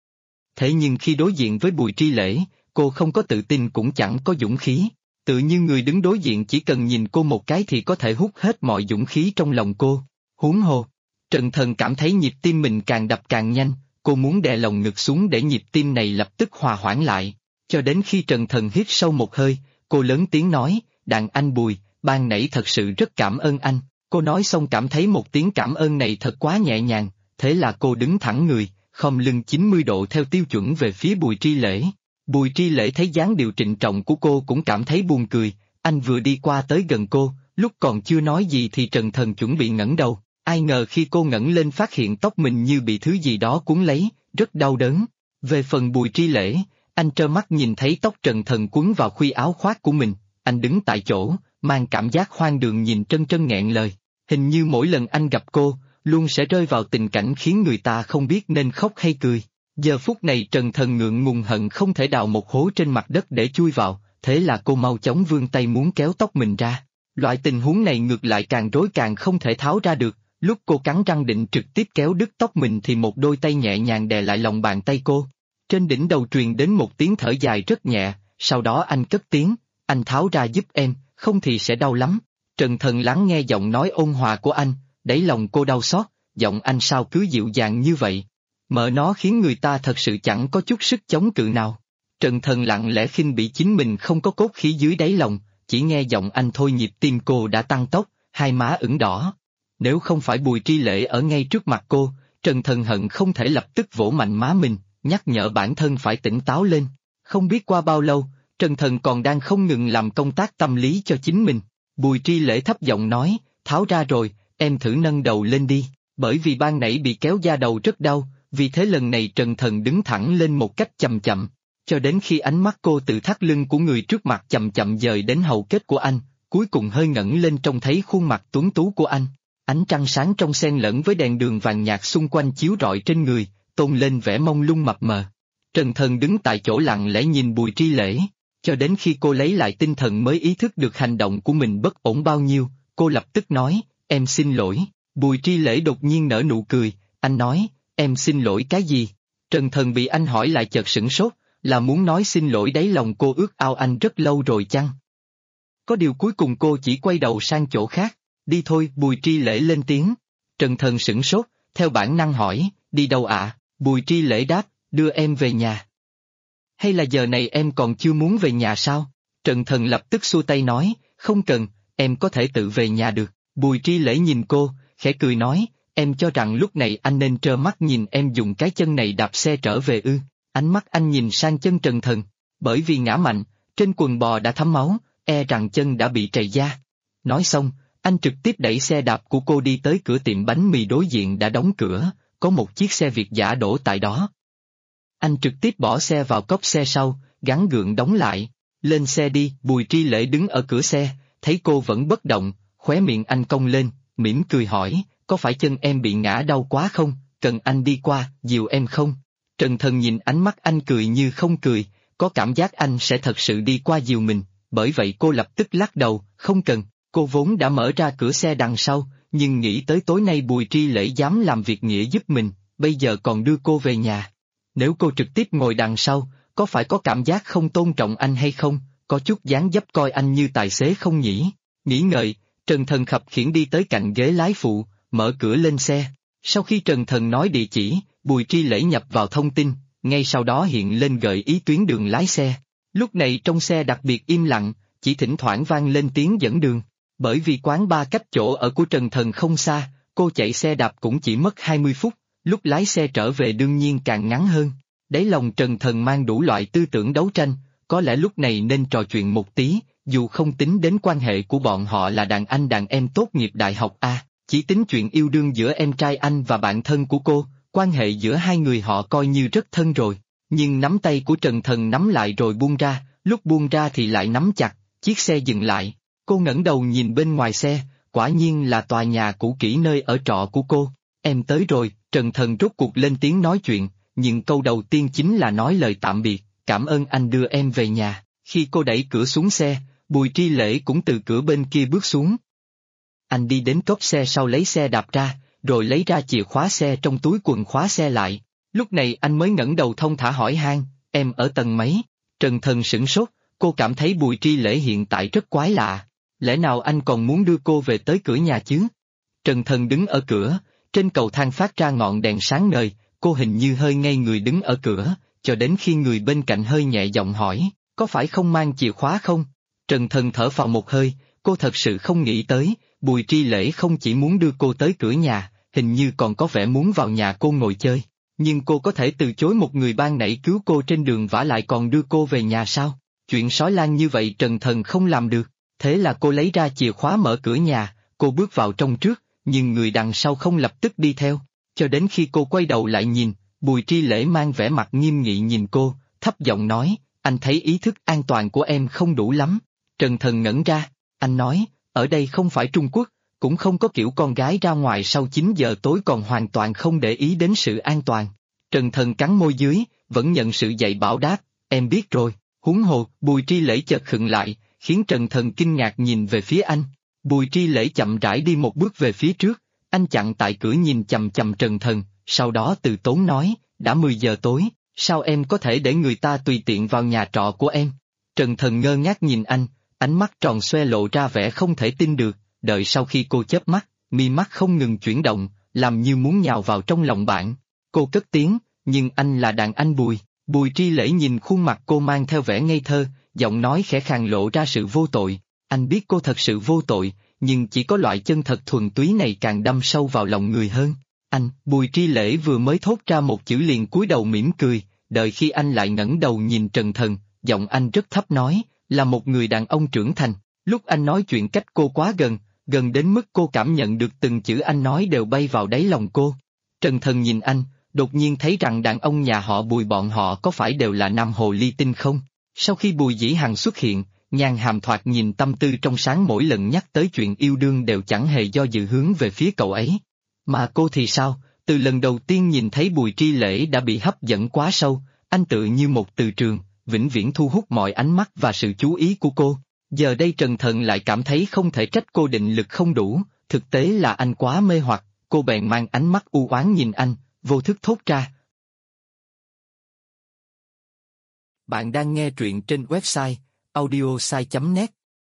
Thế nhưng khi đối diện với Bùi Tri Lễ, cô không có tự tin cũng chẳng có dũng khí. Tự như người đứng đối diện chỉ cần nhìn cô một cái thì có thể hút hết mọi dũng khí trong lòng cô. Huống hồ, Trần Thần cảm thấy nhịp tim mình càng đập càng nhanh, cô muốn đè lồng ngực xuống để nhịp tim này lập tức hòa hoãn lại. Cho đến khi Trần Thần hít sâu một hơi, cô lớn tiếng nói, đàn anh Bùi, ban nãy thật sự rất cảm ơn anh. Cô nói xong cảm thấy một tiếng cảm ơn này thật quá nhẹ nhàng, thế là cô đứng thẳng người, khom lưng 90 độ theo tiêu chuẩn về phía Bùi Tri Lễ. Bùi Tri Lễ thấy dáng điệu trịnh trọng của cô cũng cảm thấy buồn cười, anh vừa đi qua tới gần cô, lúc còn chưa nói gì thì Trần Thần chuẩn bị ngẩng đầu, ai ngờ khi cô ngẩng lên phát hiện tóc mình như bị thứ gì đó cuốn lấy, rất đau đớn. Về phần Bùi Tri Lễ, Anh trơ mắt nhìn thấy tóc Trần Thần quấn vào khuy áo khoác của mình, anh đứng tại chỗ, mang cảm giác hoang đường nhìn Trân Trân nghẹn lời. Hình như mỗi lần anh gặp cô, luôn sẽ rơi vào tình cảnh khiến người ta không biết nên khóc hay cười. Giờ phút này Trần Thần ngượng ngùng hận không thể đào một hố trên mặt đất để chui vào, thế là cô mau chóng vươn tay muốn kéo tóc mình ra. Loại tình huống này ngược lại càng rối càng không thể tháo ra được, lúc cô cắn răng định trực tiếp kéo đứt tóc mình thì một đôi tay nhẹ nhàng đè lại lòng bàn tay cô. Trên đỉnh đầu truyền đến một tiếng thở dài rất nhẹ, sau đó anh cất tiếng, anh tháo ra giúp em, không thì sẽ đau lắm. Trần Thần lắng nghe giọng nói ôn hòa của anh, đáy lòng cô đau xót, giọng anh sao cứ dịu dàng như vậy. Mợ nó khiến người ta thật sự chẳng có chút sức chống cự nào. Trần Thần lặng lẽ khinh bỉ chính mình không có cốt khí dưới đáy lòng, chỉ nghe giọng anh thôi nhịp tim cô đã tăng tốc, hai má ửng đỏ. Nếu không phải Bùi Tri Lễ ở ngay trước mặt cô, Trần Thần hận không thể lập tức vỗ mạnh má mình, nhắc nhở bản thân phải tỉnh táo lên. Không biết qua bao lâu, Trần Thần còn đang không ngừng làm công tác tâm lý cho chính mình. Bùi Tri Lễ thấp giọng nói, tháo ra rồi, em thử nâng đầu lên đi, bởi vì ban nãy bị kéo da đầu rất đau, vì thế lần này Trần Thần đứng thẳng lên một cách chậm chậm, cho đến khi ánh mắt cô từ thắt lưng của người trước mặt chậm chậm dời đến hầu kết của anh, cuối cùng hơi ngẩng lên trông thấy khuôn mặt tuấn tú của anh. Ánh trăng sáng trong xen lẫn với đèn đường vàng nhạt xung quanh chiếu rọi trên người, tôn lên vẻ mông lung mập mờ. Trần Thần đứng tại chỗ lặng lẽ nhìn Bùi Tri Lễ, cho đến khi cô lấy lại tinh thần mới ý thức được hành động của mình bất ổn bao nhiêu, cô lập tức nói, em xin lỗi. Bùi Tri Lễ đột nhiên nở nụ cười, anh nói, em xin lỗi cái gì? Trần Thần bị anh hỏi lại chợt sửng sốt, là muốn nói xin lỗi đáy lòng cô ước ao anh rất lâu rồi chăng? Có điều cuối cùng cô chỉ quay đầu sang chỗ khác, đi thôi. Bùi Tri Lễ lên tiếng. Trần Thần sửng sốt, theo bản năng hỏi, đi đâu ạ? Bùi Tri Lễ đáp, đưa em về nhà. Hay là giờ này em còn chưa muốn về nhà sao? Trần Thần lập tức xua tay nói, không cần, em có thể tự về nhà được. Bùi Tri Lễ nhìn cô, khẽ cười nói, em cho rằng lúc này anh nên trơ mắt nhìn em dùng cái chân này đạp xe trở về ư? Ánh mắt anh nhìn sang chân Trần Thần, bởi vì ngã mạnh, trên quần bò đã thấm máu, e rằng chân đã bị trầy da. Nói xong, anh trực tiếp đẩy xe đạp của cô đi tới cửa tiệm bánh mì đối diện đã đóng cửa, có một chiếc xe Việt dã đổ tại đó. Anh trực tiếp bỏ xe vào cốp xe sau, gắn gượng đóng lại, lên xe đi. Bùi Tri Lễ đứng ở cửa xe, thấy cô vẫn bất động, khóe miệng anh cong lên, mỉm cười hỏi, có phải chân em bị ngã đau quá không, cần anh đi qua, dìu em không? Trần Thần nhìn ánh mắt anh cười như không cười, có cảm giác anh sẽ thật sự đi qua dìu mình, bởi vậy cô lập tức lắc đầu, không cần. Cô vốn đã mở ra cửa xe đằng sau, nhưng nghĩ tới tối nay Bùi Tri Lễ dám làm việc nghĩa giúp mình, bây giờ còn đưa cô về nhà. Nếu cô trực tiếp ngồi đằng sau, có phải có cảm giác không tôn trọng anh hay không, có chút dáng dấp coi anh như tài xế không nhỉ? Nghĩ ngợi, Trần Thần khập khiễng đi tới cạnh ghế lái phụ, mở cửa lên xe. Sau khi Trần Thần nói địa chỉ, Bùi Tri Lễ nhập vào thông tin, ngay sau đó hiện lên gợi ý tuyến đường lái xe. Lúc này trong xe đặc biệt im lặng, chỉ thỉnh thoảng vang lên tiếng dẫn đường. Bởi vì quán bar cách chỗ ở của Trần Thần không xa, cô chạy xe đạp cũng chỉ mất 20 phút, lúc lái xe trở về đương nhiên càng ngắn hơn. Đáy lòng Trần Thần mang đủ loại tư tưởng đấu tranh, có lẽ lúc này nên trò chuyện một tí, dù không tính đến quan hệ của bọn họ là đàn anh đàn em tốt nghiệp đại học A, chỉ tính chuyện yêu đương giữa em trai anh và bạn thân của cô, quan hệ giữa hai người họ coi như rất thân rồi. Nhưng nắm tay của Trần Thần nắm lại rồi buông ra, lúc buông ra thì lại nắm chặt, chiếc xe dừng lại. Cô ngẩng đầu nhìn bên ngoài xe, quả nhiên là tòa nhà cũ kỹ nơi ở trọ của cô. Em tới rồi. Trần Thần rốt cuộc lên tiếng nói chuyện, nhưng câu đầu tiên chính là nói lời tạm biệt, cảm ơn anh đưa em về nhà. Khi cô đẩy cửa xuống xe, Bùi Tri Lễ cũng từ cửa bên kia bước xuống. Anh đi đến cốp xe sau lấy xe đạp ra, rồi lấy ra chìa khóa xe trong túi quần khóa xe lại. Lúc này anh mới ngẩng đầu thong thả hỏi han, em ở tầng mấy? Trần Thần sửng sốt, cô cảm thấy Bùi Tri Lễ hiện tại rất quái lạ. Lẽ nào anh còn muốn đưa cô về tới cửa nhà chứ? Trần Thần đứng ở cửa, trên cầu thang phát ra ngọn đèn sáng ngời, cô hình như hơi ngây người đứng ở cửa, cho đến khi người bên cạnh hơi nhẹ giọng hỏi, có phải không mang chìa khóa không? Trần Thần thở phào một hơi, cô thật sự không nghĩ tới, Bùi Tri Lễ không chỉ muốn đưa cô tới cửa nhà, hình như còn có vẻ muốn vào nhà cô ngồi chơi. Nhưng cô có thể từ chối một người ban nãy cứu cô trên đường vả lại còn đưa cô về nhà sao? Chuyện sói lan như vậy Trần Thần không làm được. Thế là cô lấy ra chìa khóa mở cửa nhà, cô bước vào trong trước, nhưng người đằng sau không lập tức đi theo. Cho đến khi cô quay đầu lại nhìn, Bùi Tri Lễ mang vẻ mặt nghiêm nghị nhìn cô, thấp giọng nói, anh thấy ý thức an toàn của em không đủ lắm. Trần Thần ngẩn ra, anh nói, ở đây không phải Trung Quốc, cũng không có kiểu con gái ra ngoài sau 9 giờ tối còn hoàn toàn không để ý đến sự an toàn. Trần Thần cắn môi dưới, vẫn nhận sự dạy bảo đáp, em biết rồi. Huống hồ, Bùi Tri Lễ chợt khựng lại, khiến Trần Thần kinh ngạc nhìn về phía anh. Bùi Tri Lễ chậm rãi đi một bước về phía trước, anh chặn tại cửa nhìn chằm chằm Trần Thần, sau đó từ tốn nói, đã 10 giờ tối, sao em có thể để người ta tùy tiện vào nhà trọ của em? Trần Thần ngơ ngác nhìn anh, ánh mắt tròn xoe lộ ra vẻ không thể tin được, đợi sau khi cô chớp mắt, mi mắt không ngừng chuyển động, làm như muốn nhào vào trong lòng bạn. Cô cất tiếng, nhưng anh là đàn anh Bùi. Bùi Tri Lễ nhìn khuôn mặt cô mang theo vẻ ngây thơ, giọng nói khẽ khàng lộ ra sự vô tội. Anh biết cô thật sự vô tội, nhưng chỉ có loại chân thật thuần túy này càng đâm sâu vào lòng người hơn. Anh, Bùi Tri Lễ vừa mới thốt ra một chữ liền cúi đầu mỉm cười, đợi khi anh lại ngẩng đầu nhìn Trần Thần, giọng anh rất thấp nói, là một người đàn ông trưởng thành. Lúc anh nói chuyện cách cô quá gần, gần đến mức cô cảm nhận được từng chữ anh nói đều bay vào đáy lòng cô. Trần Thần nhìn anh, đột nhiên thấy rằng đàn ông nhà họ Bùi bọn họ có phải đều là nam hồ ly tinh không? Sau khi Bùi Dĩ Hằng xuất hiện, Nhan Hàm thoạt nhìn tâm tư trong sáng, mỗi lần nhắc tới chuyện yêu đương đều chẳng hề do dự hướng về phía cậu ấy. Mà cô thì sao, từ lần đầu tiên nhìn thấy Bùi Tri Lễ đã bị hấp dẫn quá sâu, anh tự như một từ trường, vĩnh viễn thu hút mọi ánh mắt và sự chú ý của cô. Giờ đây Trần Thần lại cảm thấy không thể trách cô định lực không đủ, thực tế là anh quá mê hoặc, cô bèn mang ánh mắt u oán nhìn anh, vô thức thốt ra. Bạn đang nghe truyện trên website audiosai.net.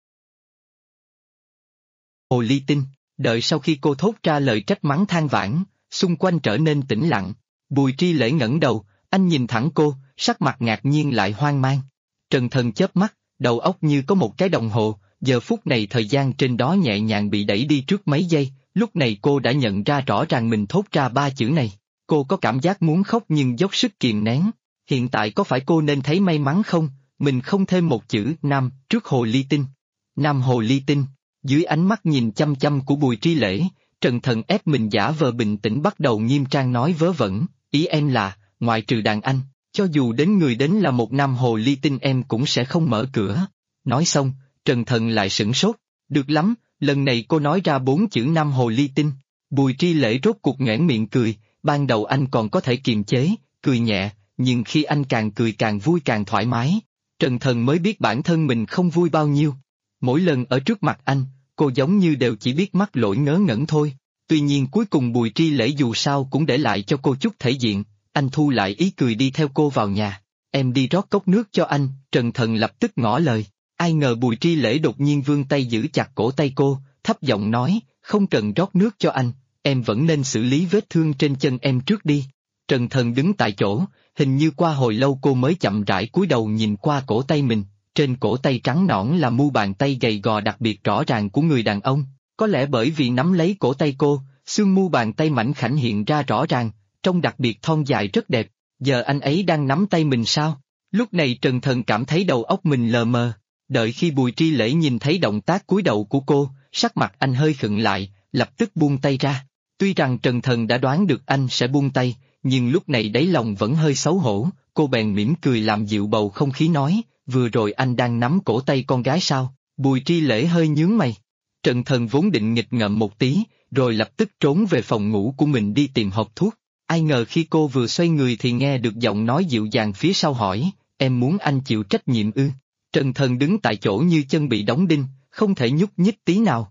Hồ ly tinh, đợi sau khi cô thốt ra lời trách mắng than vãn, xung quanh trở nên tĩnh lặng. Bùi Tri Lễ ngẩng đầu, anh nhìn thẳng cô, sắc mặt ngạc nhiên lại hoang mang. Trần Thần chớp mắt, đầu óc như có một cái đồng hồ, giờ phút này thời gian trên đó nhẹ nhàng bị đẩy đi trước mấy giây, lúc này cô đã nhận ra rõ ràng mình thốt ra 3 chữ này. Cô có cảm giác muốn khóc nhưng dốc sức kìm nén. Hiện tại có phải cô nên thấy may mắn không, mình không thêm một chữ nam trước hồ ly tinh. Nam hồ ly tinh, dưới ánh mắt nhìn chăm chăm của Bùi Tri Lễ, Trần Thần ép mình giả vờ bình tĩnh bắt đầu nghiêm trang nói vớ vẩn, ý em là, ngoại trừ đàn anh, cho dù đến người đến là một nam hồ ly tinh em cũng sẽ không mở cửa. Nói xong, Trần Thần lại sửng sốt, được lắm, lần này cô nói ra 4 chữ nam hồ ly tinh. Bùi Tri Lễ rốt cuộc nhoẻn miệng cười, ban đầu anh còn có thể kiềm chế, cười nhẹ, nhưng khi anh càng cười càng vui càng thoải mái, Trần Thần mới biết bản thân mình không vui bao nhiêu. Mỗi lần ở trước mặt anh, cô giống như đều chỉ biết mắc lỗi ngớ ngẩn thôi. Tuy nhiên cuối cùng Bùi Tri Lễ dù sao cũng để lại cho cô chút thể diện, anh thu lại ý cười đi theo cô vào nhà. Em đi rót cốc nước cho anh, Trần Thần lập tức ngỏ lời. Ai ngờ Bùi Tri Lễ đột nhiên vươn tay giữ chặt cổ tay cô, thấp giọng nói, không cần rót nước cho anh, em vẫn nên xử lý vết thương trên chân em trước đi. Trần Thần đứng tại chỗ, hình như qua hồi lâu cô mới chậm rãi cúi đầu nhìn qua cổ tay mình, trên cổ tay trắng nõn là mu bàn tay gầy gò đặc biệt rõ ràng của người đàn ông, có lẽ bởi vì nắm lấy cổ tay cô, xương mu bàn tay mảnh khảnh hiện ra rõ ràng, trông đặc biệt thon dài rất đẹp. Giờ anh ấy đang nắm tay mình sao? Lúc này Trần Thần cảm thấy đầu óc mình lờ mờ, đợi khi Bùi Tri Lễ nhìn thấy động tác cúi đầu của cô, sắc mặt anh hơi khựng lại, lập tức buông tay ra. Tuy rằng Trần Thần đã đoán được anh sẽ buông tay, nhưng lúc này đáy lòng vẫn hơi xấu hổ, cô bèn mỉm cười làm dịu bầu không khí nói, vừa rồi anh đang nắm cổ tay con gái sao? Bùi Tri Lễ hơi nhướng mày. Trần Thần vốn định nghịch ngợm một tí, rồi lập tức trốn về phòng ngủ của mình đi tìm hộp thuốc. Ai ngờ khi cô vừa xoay người thì nghe được giọng nói dịu dàng phía sau hỏi, em muốn anh chịu trách nhiệm ư? Trần Thần đứng tại chỗ như chân bị đóng đinh, không thể nhúc nhích tí nào.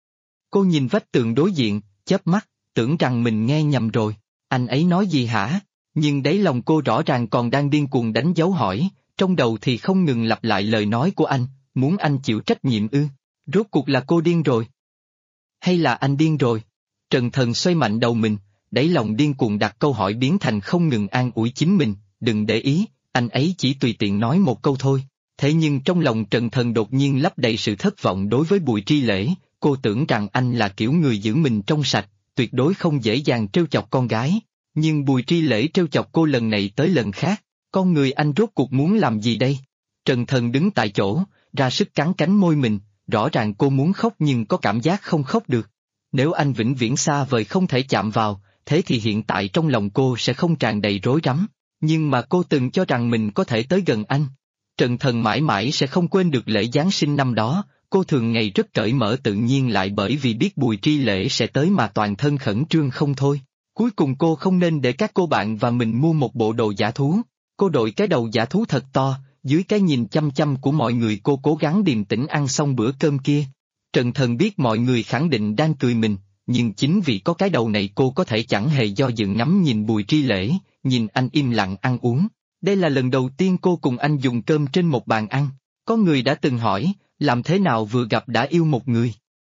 Cô nhìn vách tường đối diện, chớp mắt, tưởng rằng mình nghe nhầm rồi. Anh ấy nói gì hả? Nhưng đáy lòng cô rõ ràng còn đang điên cuồng đánh dấu hỏi, trong đầu thì không ngừng lặp lại lời nói của anh, muốn anh chịu trách nhiệm ư? Rốt cuộc là cô điên rồi? Hay là anh điên rồi? Trần Thần xoay mạnh đầu mình, đáy lòng điên cuồng đặt câu hỏi biến thành không ngừng an ủi chính mình, đừng để ý, anh ấy chỉ tùy tiện nói một câu thôi. Thế nhưng trong lòng Trần Thần đột nhiên lấp đầy sự thất vọng đối với Bùi Tri Lễ, cô tưởng rằng anh là kiểu người giữ mình trong sạch, tuyệt đối không dễ dàng trêu chọc con gái. Nhưng Bùi Tri Lễ trêu chọc cô lần này tới lần khác, con người anh rốt cuộc muốn làm gì đây? Trần Thần đứng tại chỗ, ra sức cắn cánh môi mình, rõ ràng cô muốn khóc nhưng có cảm giác không khóc được. Nếu anh vĩnh viễn xa vời không thể chạm vào, thế thì hiện tại trong lòng cô sẽ không tràn đầy rối rắm. Nhưng mà cô từng cho rằng mình có thể tới gần anh. Trần Thần mãi mãi sẽ không quên được lễ Giáng sinh năm đó, cô thường ngày rất cởi mở tự nhiên lại bởi vì biết Bùi Tri Lễ sẽ tới mà toàn thân khẩn trương không thôi. Cuối cùng cô không nên để các cô bạn và mình mua một bộ đồ giả thú. Cô đội cái đầu giả thú thật to, dưới cái nhìn chăm chăm của mọi người cô cố gắng điềm tĩnh ăn xong bữa cơm kia. Trần Thần biết mọi người khẳng định đang cười mình, nhưng chính vì có cái đầu này cô có thể chẳng hề do dự ngắm nhìn Bùi Tri Lễ, nhìn anh im lặng ăn uống. Đây là lần đầu tiên cô cùng anh dùng cơm trên một bàn ăn. Có người đã từng hỏi, làm thế nào vừa gặp đã yêu một người?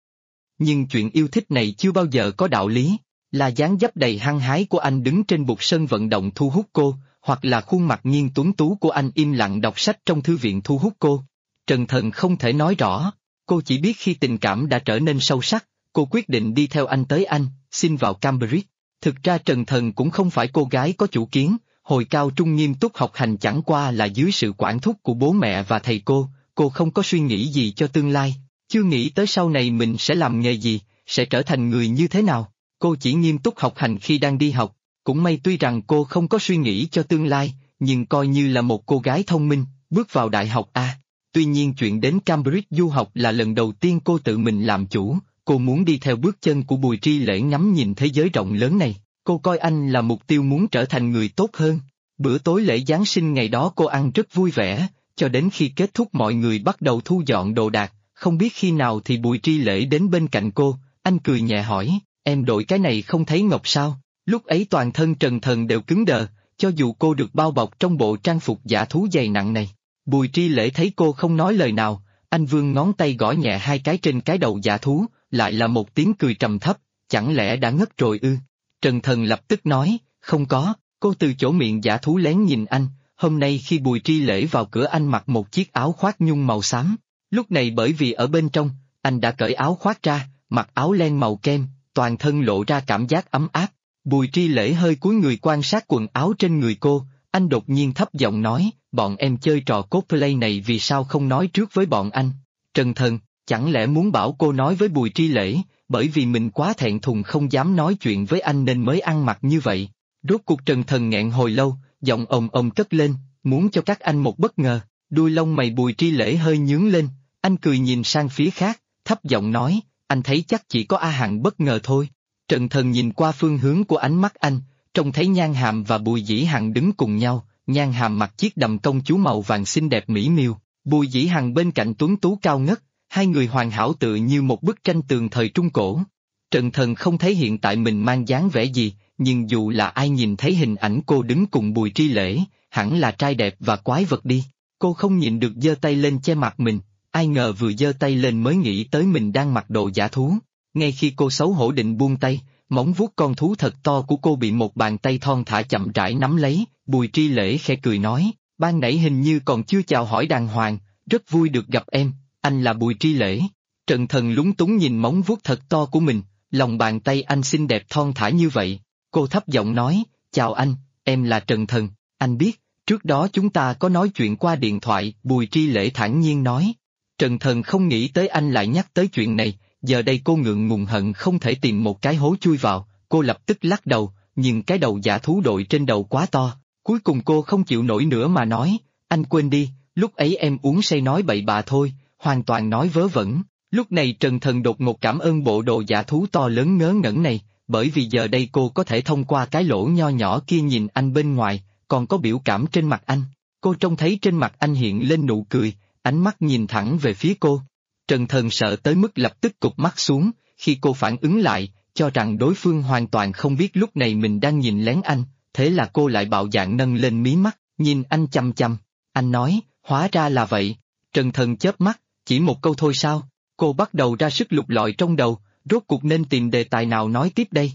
Nhưng chuyện yêu thích này chưa bao giờ có đạo lý, là dáng dấp đầy hăng hái của anh đứng trên bục sân vận động thu hút cô, hoặc là khuôn mặt nghiêng tuấn tú của anh im lặng đọc sách trong thư viện thu hút cô. Trần Thần không thể nói rõ, cô chỉ biết khi tình cảm đã trở nên sâu sắc, cô quyết định đi theo anh tới Anh, xin vào Cambridge. Thực ra Trần Thần cũng không phải cô gái có chủ kiến, hồi cao trung nghiêm túc học hành chẳng qua là dưới sự quản thúc của bố mẹ và thầy cô không có suy nghĩ gì cho tương lai, chưa nghĩ tới sau này mình sẽ làm nghề gì, sẽ trở thành người như thế nào. Cô chỉ nghiêm túc học hành khi đang đi học, cũng may tuy rằng cô không có suy nghĩ cho tương lai, nhưng coi như là một cô gái thông minh, bước vào đại học A. Tuy nhiên chuyện đến Cambridge du học là lần đầu tiên cô tự mình làm chủ, cô muốn đi theo bước chân của Bùi Tri Lễ ngắm nhìn thế giới rộng lớn này, cô coi anh là mục tiêu muốn trở thành người tốt hơn. Bữa tối lễ Giáng sinh ngày đó cô ăn rất vui vẻ, cho đến khi kết thúc mọi người bắt đầu thu dọn đồ đạc, không biết khi nào thì Bùi Tri Lễ đến bên cạnh cô, anh cười nhẹ hỏi, em đội cái này không thấy ngọc sao? Lúc ấy toàn thân Trần Thần đều cứng đờ, cho dù cô được bao bọc trong bộ trang phục giả thú dày nặng này. Bùi Tri Lễ thấy cô không nói lời nào, anh vươn ngón tay gõ nhẹ hai cái trên cái đầu giả thú, lại là một tiếng cười trầm thấp, chẳng lẽ đã ngất rồi ư? Trần Thần lập tức nói, không có, cô từ chỗ miệng giả thú lén nhìn anh, hôm nay khi Bùi Tri Lễ vào cửa anh mặc một chiếc áo khoác nhung màu xám, lúc này bởi vì ở bên trong, anh đã cởi áo khoác ra, mặc áo len màu kem, toàn thân lộ ra cảm giác ấm áp. Bùi Tri Lễ hơi cúi người quan sát quần áo trên người cô, anh đột nhiên thấp giọng nói, bọn em chơi trò cosplay này vì sao không nói trước với bọn anh? Trần Thần, chẳng lẽ muốn bảo cô nói với Bùi Tri Lễ, bởi vì mình quá thẹn thùng không dám nói chuyện với anh nên mới ăn mặc như vậy. Rốt cuộc Trần Thần nghẹn hồi lâu, giọng ồm ồm cất lên, muốn cho các anh một bất ngờ, đuôi lông mày Bùi Tri Lễ hơi nhướng lên, anh cười nhìn sang phía khác, thấp giọng nói, anh thấy chắc chỉ có A Hằng bất ngờ thôi. Trần Thần nhìn qua phương hướng của ánh mắt anh, trông thấy Nhan Hàm và Bùi Dĩ Hằng đứng cùng nhau, Nhan Hàm mặc chiếc đầm công chúa màu vàng xinh đẹp mỹ miều, Bùi Dĩ Hằng bên cạnh tuấn tú cao ngất, hai người hoàn hảo tự như một bức tranh tường thời Trung Cổ. Trần Thần không thấy hiện tại mình mang dáng vẻ gì, nhưng dù là ai nhìn thấy hình ảnh cô đứng cùng Bùi Tri Lễ, hẳn là trai đẹp và quái vật đi. Cô không nhịn được giơ tay lên che mặt mình, ai ngờ vừa giơ tay lên mới nghĩ tới mình đang mặc đồ giả thú. Ngay khi cô xấu hổ định buông tay, móng vuốt con thú thật to của cô bị một bàn tay thon thả chậm rãi nắm lấy, Bùi Tri Lễ khẽ cười nói, ban nãy hình như còn chưa chào hỏi đàng hoàng, rất vui được gặp em, anh là Bùi Tri Lễ. Trần Thần lúng túng nhìn móng vuốt thật to của mình, lòng bàn tay anh xinh đẹp thon thả như vậy, cô thấp giọng nói, chào anh, em là Trần Thần, anh biết, trước đó chúng ta có nói chuyện qua điện thoại, Bùi Tri Lễ thản nhiên nói. Trần Thần không nghĩ tới anh lại nhắc tới chuyện này, giờ đây cô ngượng ngùng hận không thể tìm một cái hố chui vào, cô lập tức lắc đầu, nhưng cái đầu giả thú đội trên đầu quá to, cuối cùng cô không chịu nổi nữa mà nói, anh quên đi, lúc ấy em uống say nói bậy bạ thôi, hoàn toàn nói vớ vẩn. Lúc này Trần Thần đột ngột cảm ơn bộ đồ giả thú to lớn ngớ ngẩn này, bởi vì giờ đây cô có thể thông qua cái lỗ nho nhỏ kia nhìn anh bên ngoài, còn có biểu cảm trên mặt anh. Cô trông thấy trên mặt anh hiện lên nụ cười, ánh mắt nhìn thẳng về phía cô. Trần Thần sợ tới mức lập tức cụp mắt xuống, khi cô phản ứng lại, cho rằng đối phương hoàn toàn không biết lúc này mình đang nhìn lén anh, thế là cô lại bạo dạn nâng lên mí mắt, nhìn anh chăm chăm. Anh nói, hóa ra là vậy. Trần Thần chớp mắt, chỉ một câu thôi sao? Cô bắt đầu ra sức lục lọi trong đầu, rốt cuộc nên tìm đề tài nào nói tiếp đây?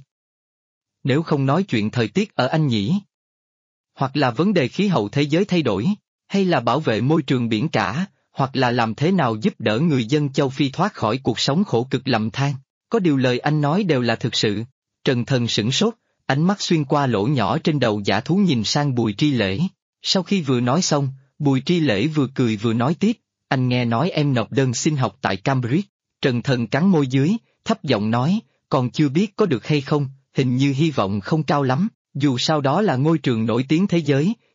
Nếu không nói chuyện thời tiết ở Anh nhỉ? Hoặc là vấn đề khí hậu thế giới thay đổi, hay là bảo vệ môi trường biển cả, hoặc là làm thế nào giúp đỡ người dân châu Phi thoát khỏi cuộc sống khổ cực lầm than. Có điều lời anh nói đều là thực sự. Trần Thần sửng sốt, ánh mắt xuyên qua lỗ nhỏ trên đầu giả thú nhìn sang Bùi Tri Lễ. Sau khi vừa nói xong, Bùi Tri Lễ vừa cười vừa nói tiếp, anh nghe nói em nộp đơn xin học tại Cambridge. Trần Thần cắn môi dưới, thấp giọng nói, còn chưa biết có được hay không, hình như hy vọng không cao lắm, dù sao đó là ngôi trường nổi tiếng thế giới,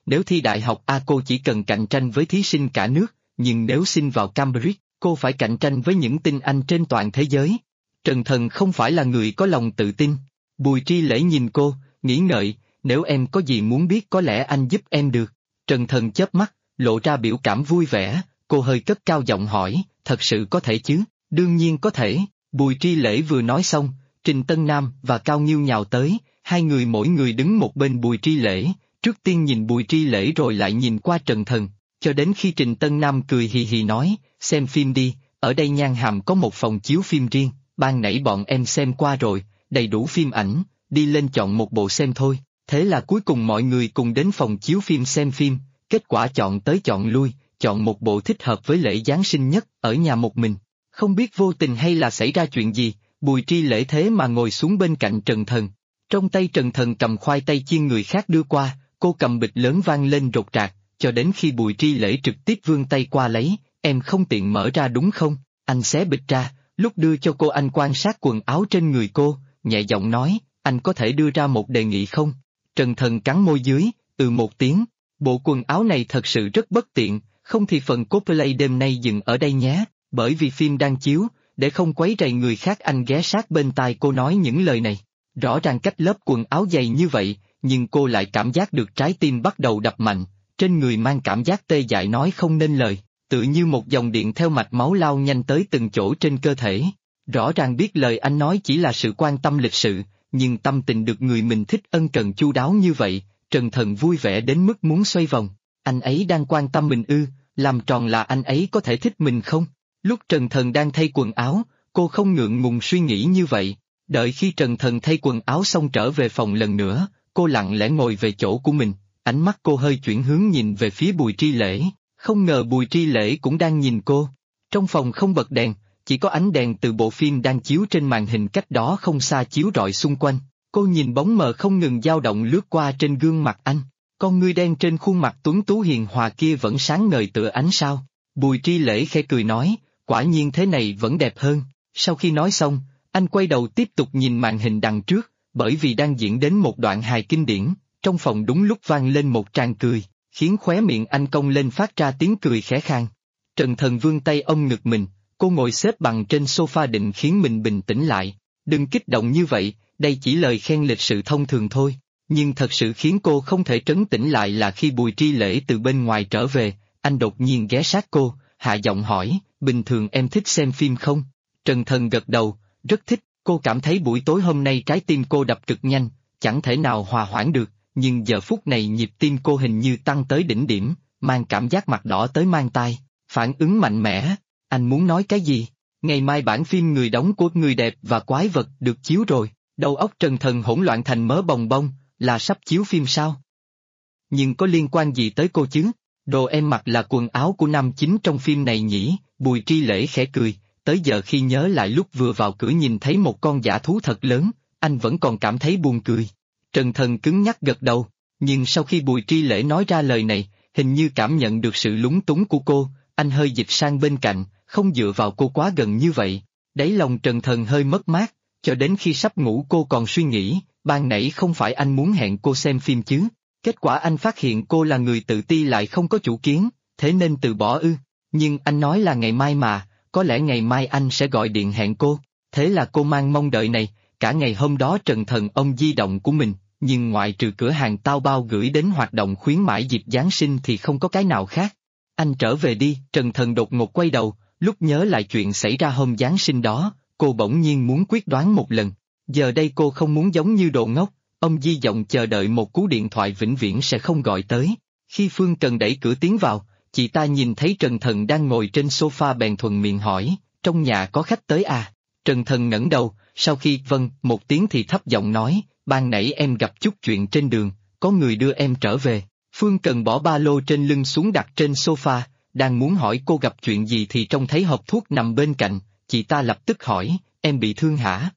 Nếu thi đại học cô chỉ cần cạnh tranh với thí sinh cả nước, nhưng nếu xin vào Cambridge, cô phải cạnh tranh với những tinh anh trên toàn thế giới. Trần Thần không phải là người có lòng tự tin. Bùi Tri Lễ nhìn cô, nghĩ ngợi, nếu em có gì muốn biết có lẽ anh giúp em được. Trần Thần chớp mắt, lộ ra biểu cảm vui vẻ, cô hơi cất cao giọng hỏi, thật sự có thể chứ? Đương nhiên có thể. Bùi Tri Lễ vừa nói xong, Trình Tân Nam và Cao Nghiêu nhào tới, hai người mỗi người đứng một bên Bùi Tri Lễ, trước tiên nhìn Bùi Tri Lễ rồi lại nhìn qua Trần Thần, cho đến khi Trình Tân Nam cười hì hì nói, xem phim đi, ở đây Nhan Hàm có một phòng chiếu phim riêng, ban nãy bọn em xem qua rồi, đầy đủ phim ảnh, đi lên chọn một bộ xem thôi. Thế là cuối cùng mọi người cùng đến phòng chiếu phim xem phim, kết quả chọn tới chọn lui, chọn một bộ thích hợp với lễ Giáng sinh nhất, ở nhà một mình. Không biết vô tình hay là xảy ra chuyện gì, Bùi Tri Lễ thế mà ngồi xuống bên cạnh Trần Thần. Trong tay Trần Thần cầm khoai tây chiên người khác đưa qua, cô cầm bịch lớn vang lên rột rạc, cho đến khi Bùi Tri Lễ trực tiếp vươn tay qua lấy, em không tiện mở ra đúng không? Anh xé bịch ra, lúc đưa cho cô anh quan sát quần áo trên người cô, nhẹ giọng nói, anh có thể đưa ra một đề nghị không? Trần Thần cắn môi dưới, một tiếng, bộ quần áo này thật sự rất bất tiện, không thì phần cosplay đêm nay dừng ở đây nhé, bởi vì phim đang chiếu, để không quấy rầy người khác anh ghé sát bên tai cô nói những lời này. Rõ ràng cách lớp quần áo dày như vậy, nhưng cô lại cảm giác được trái tim bắt đầu đập mạnh, trên người mang cảm giác tê dại nói không nên lời, tự như một dòng điện theo mạch máu lao nhanh tới từng chỗ trên cơ thể. Rõ ràng biết lời anh nói chỉ là sự quan tâm lịch sự, nhưng tâm tình được người mình thích ân cần chu đáo như vậy, Trần Thần vui vẻ đến mức muốn xoay vòng. Anh ấy đang quan tâm mình ư, làm tròn là anh ấy có thể thích mình không? Lúc Trần Thần đang thay quần áo, cô không ngượng ngùng suy nghĩ như vậy. Đợi khi Trần Thần thay quần áo xong trở về phòng lần nữa, cô lặng lẽ ngồi về chỗ của mình, ánh mắt cô hơi chuyển hướng nhìn về phía Bùi Tri Lễ, không ngờ Bùi Tri Lễ cũng đang nhìn cô. Trong phòng không bật đèn, chỉ có ánh đèn từ bộ phim đang chiếu trên màn hình cách đó không xa chiếu rọi xung quanh. Cô nhìn bóng mờ không ngừng dao động lướt qua trên gương mặt anh, con ngươi đen trên khuôn mặt tuấn tú hiền hòa kia vẫn sáng ngời tựa ánh sao. Bùi Tri Lễ khẽ cười nói, quả nhiên thế này vẫn đẹp hơn. Sau khi nói xong, anh quay đầu tiếp tục nhìn màn hình đằng trước, bởi vì đang diễn đến một đoạn hài kinh điển, trong phòng đúng lúc vang lên một tràng cười, khiến khóe miệng anh cong lên phát ra tiếng cười khẽ khàng. Trần Thần vươn tay ôm ngực mình, cô ngồi xếp bằng trên sofa định khiến mình bình tĩnh lại, đừng kích động như vậy, đây chỉ lời khen lịch sự thông thường thôi. Nhưng thật sự khiến cô không thể trấn tĩnh lại là khi Bùi Tri Lễ từ bên ngoài trở về, anh đột nhiên ghé sát cô, hạ giọng hỏi, bình thường em thích xem phim không? Trần Thần gật đầu, rất thích, cô cảm thấy buổi tối hôm nay trái tim cô đập cực nhanh, chẳng thể nào hòa hoãn được, nhưng giờ phút này nhịp tim cô hình như tăng tới đỉnh điểm, mang cảm giác mặt đỏ tới mang tai, phản ứng mạnh mẽ. Anh muốn nói cái gì? Ngày mai bản phim Người đóng của Người đẹp và quái vật được chiếu rồi, đầu óc Trần Thần hỗn loạn thành mớ bồng bông, là sắp chiếu phim sao? Nhưng có liên quan gì tới cô chứ? Đồ em mặc là quần áo của nam chính trong phim này nhỉ? Bùi Tri Lễ khẽ cười, tới giờ khi nhớ lại lúc vừa vào cửa nhìn thấy một con dã thú thật lớn, anh vẫn còn cảm thấy buồn cười. Trần Thần cứng nhắc gật đầu, nhưng sau khi Bùi Tri Lễ nói ra lời này, hình như cảm nhận được sự lúng túng của cô, anh hơi dịch sang bên cạnh, không dựa vào cô quá gần như vậy. Đáy lòng Trần Thần hơi mất mát, cho đến khi sắp ngủ cô còn suy nghĩ, ban nãy không phải anh muốn hẹn cô xem phim chứ? Kết quả anh phát hiện cô là người tự ti lại không có chủ kiến, thế nên từ bỏ ư? Nhưng anh nói là ngày mai mà, có lẽ ngày mai anh sẽ gọi điện hẹn cô. Thế là cô mang mong đợi này, cả ngày hôm đó Trần Thần ôm di động của mình, nhưng ngoại trừ cửa hàng tao bao gửi đến hoạt động khuyến mãi dịp Giáng sinh thì không có cái nào khác. Anh trở về đi, Trần Thần đột ngột quay đầu, lúc nhớ lại chuyện xảy ra hôm Giáng sinh đó, cô bỗng nhiên muốn quyết đoán một lần. Giờ đây cô không muốn giống như đồ ngốc, ông di động chờ đợi một cú điện thoại vĩnh viễn sẽ không gọi tới. Khi Phương Cần đẩy cửa tiến vào, chị ta nhìn thấy Trần Thần đang ngồi trên sofa bèn thuận miệng hỏi, trong nhà có khách tới à? Trần Thần ngẩng đầu, sau khi vâng một tiếng thì thấp giọng nói, ban nãy em gặp chút chuyện trên đường, có người đưa em trở về. Phương Cần bỏ ba lô trên lưng xuống đặt trên sofa, đang muốn hỏi cô gặp chuyện gì thì trông thấy hộp thuốc nằm bên cạnh, chị ta lập tức hỏi, em bị thương hả?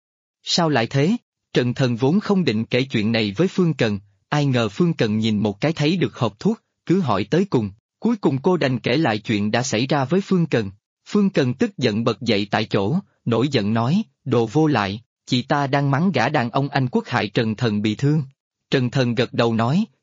Sao lại thế? Trần Thần vốn không định kể chuyện này với Phương Cần, ai ngờ Phương Cần nhìn một cái thấy được hộp thuốc, cứ hỏi tới cùng, cuối cùng cô đành kể lại chuyện đã xảy ra với Phương Cần. Phương Cần tức giận bật dậy tại chỗ, nổi giận nói, đồ vô lại, chị ta đang mắng gã đàn ông Anh Quốc hại Trần Thần bị thương. Trần Thần gật đầu nói,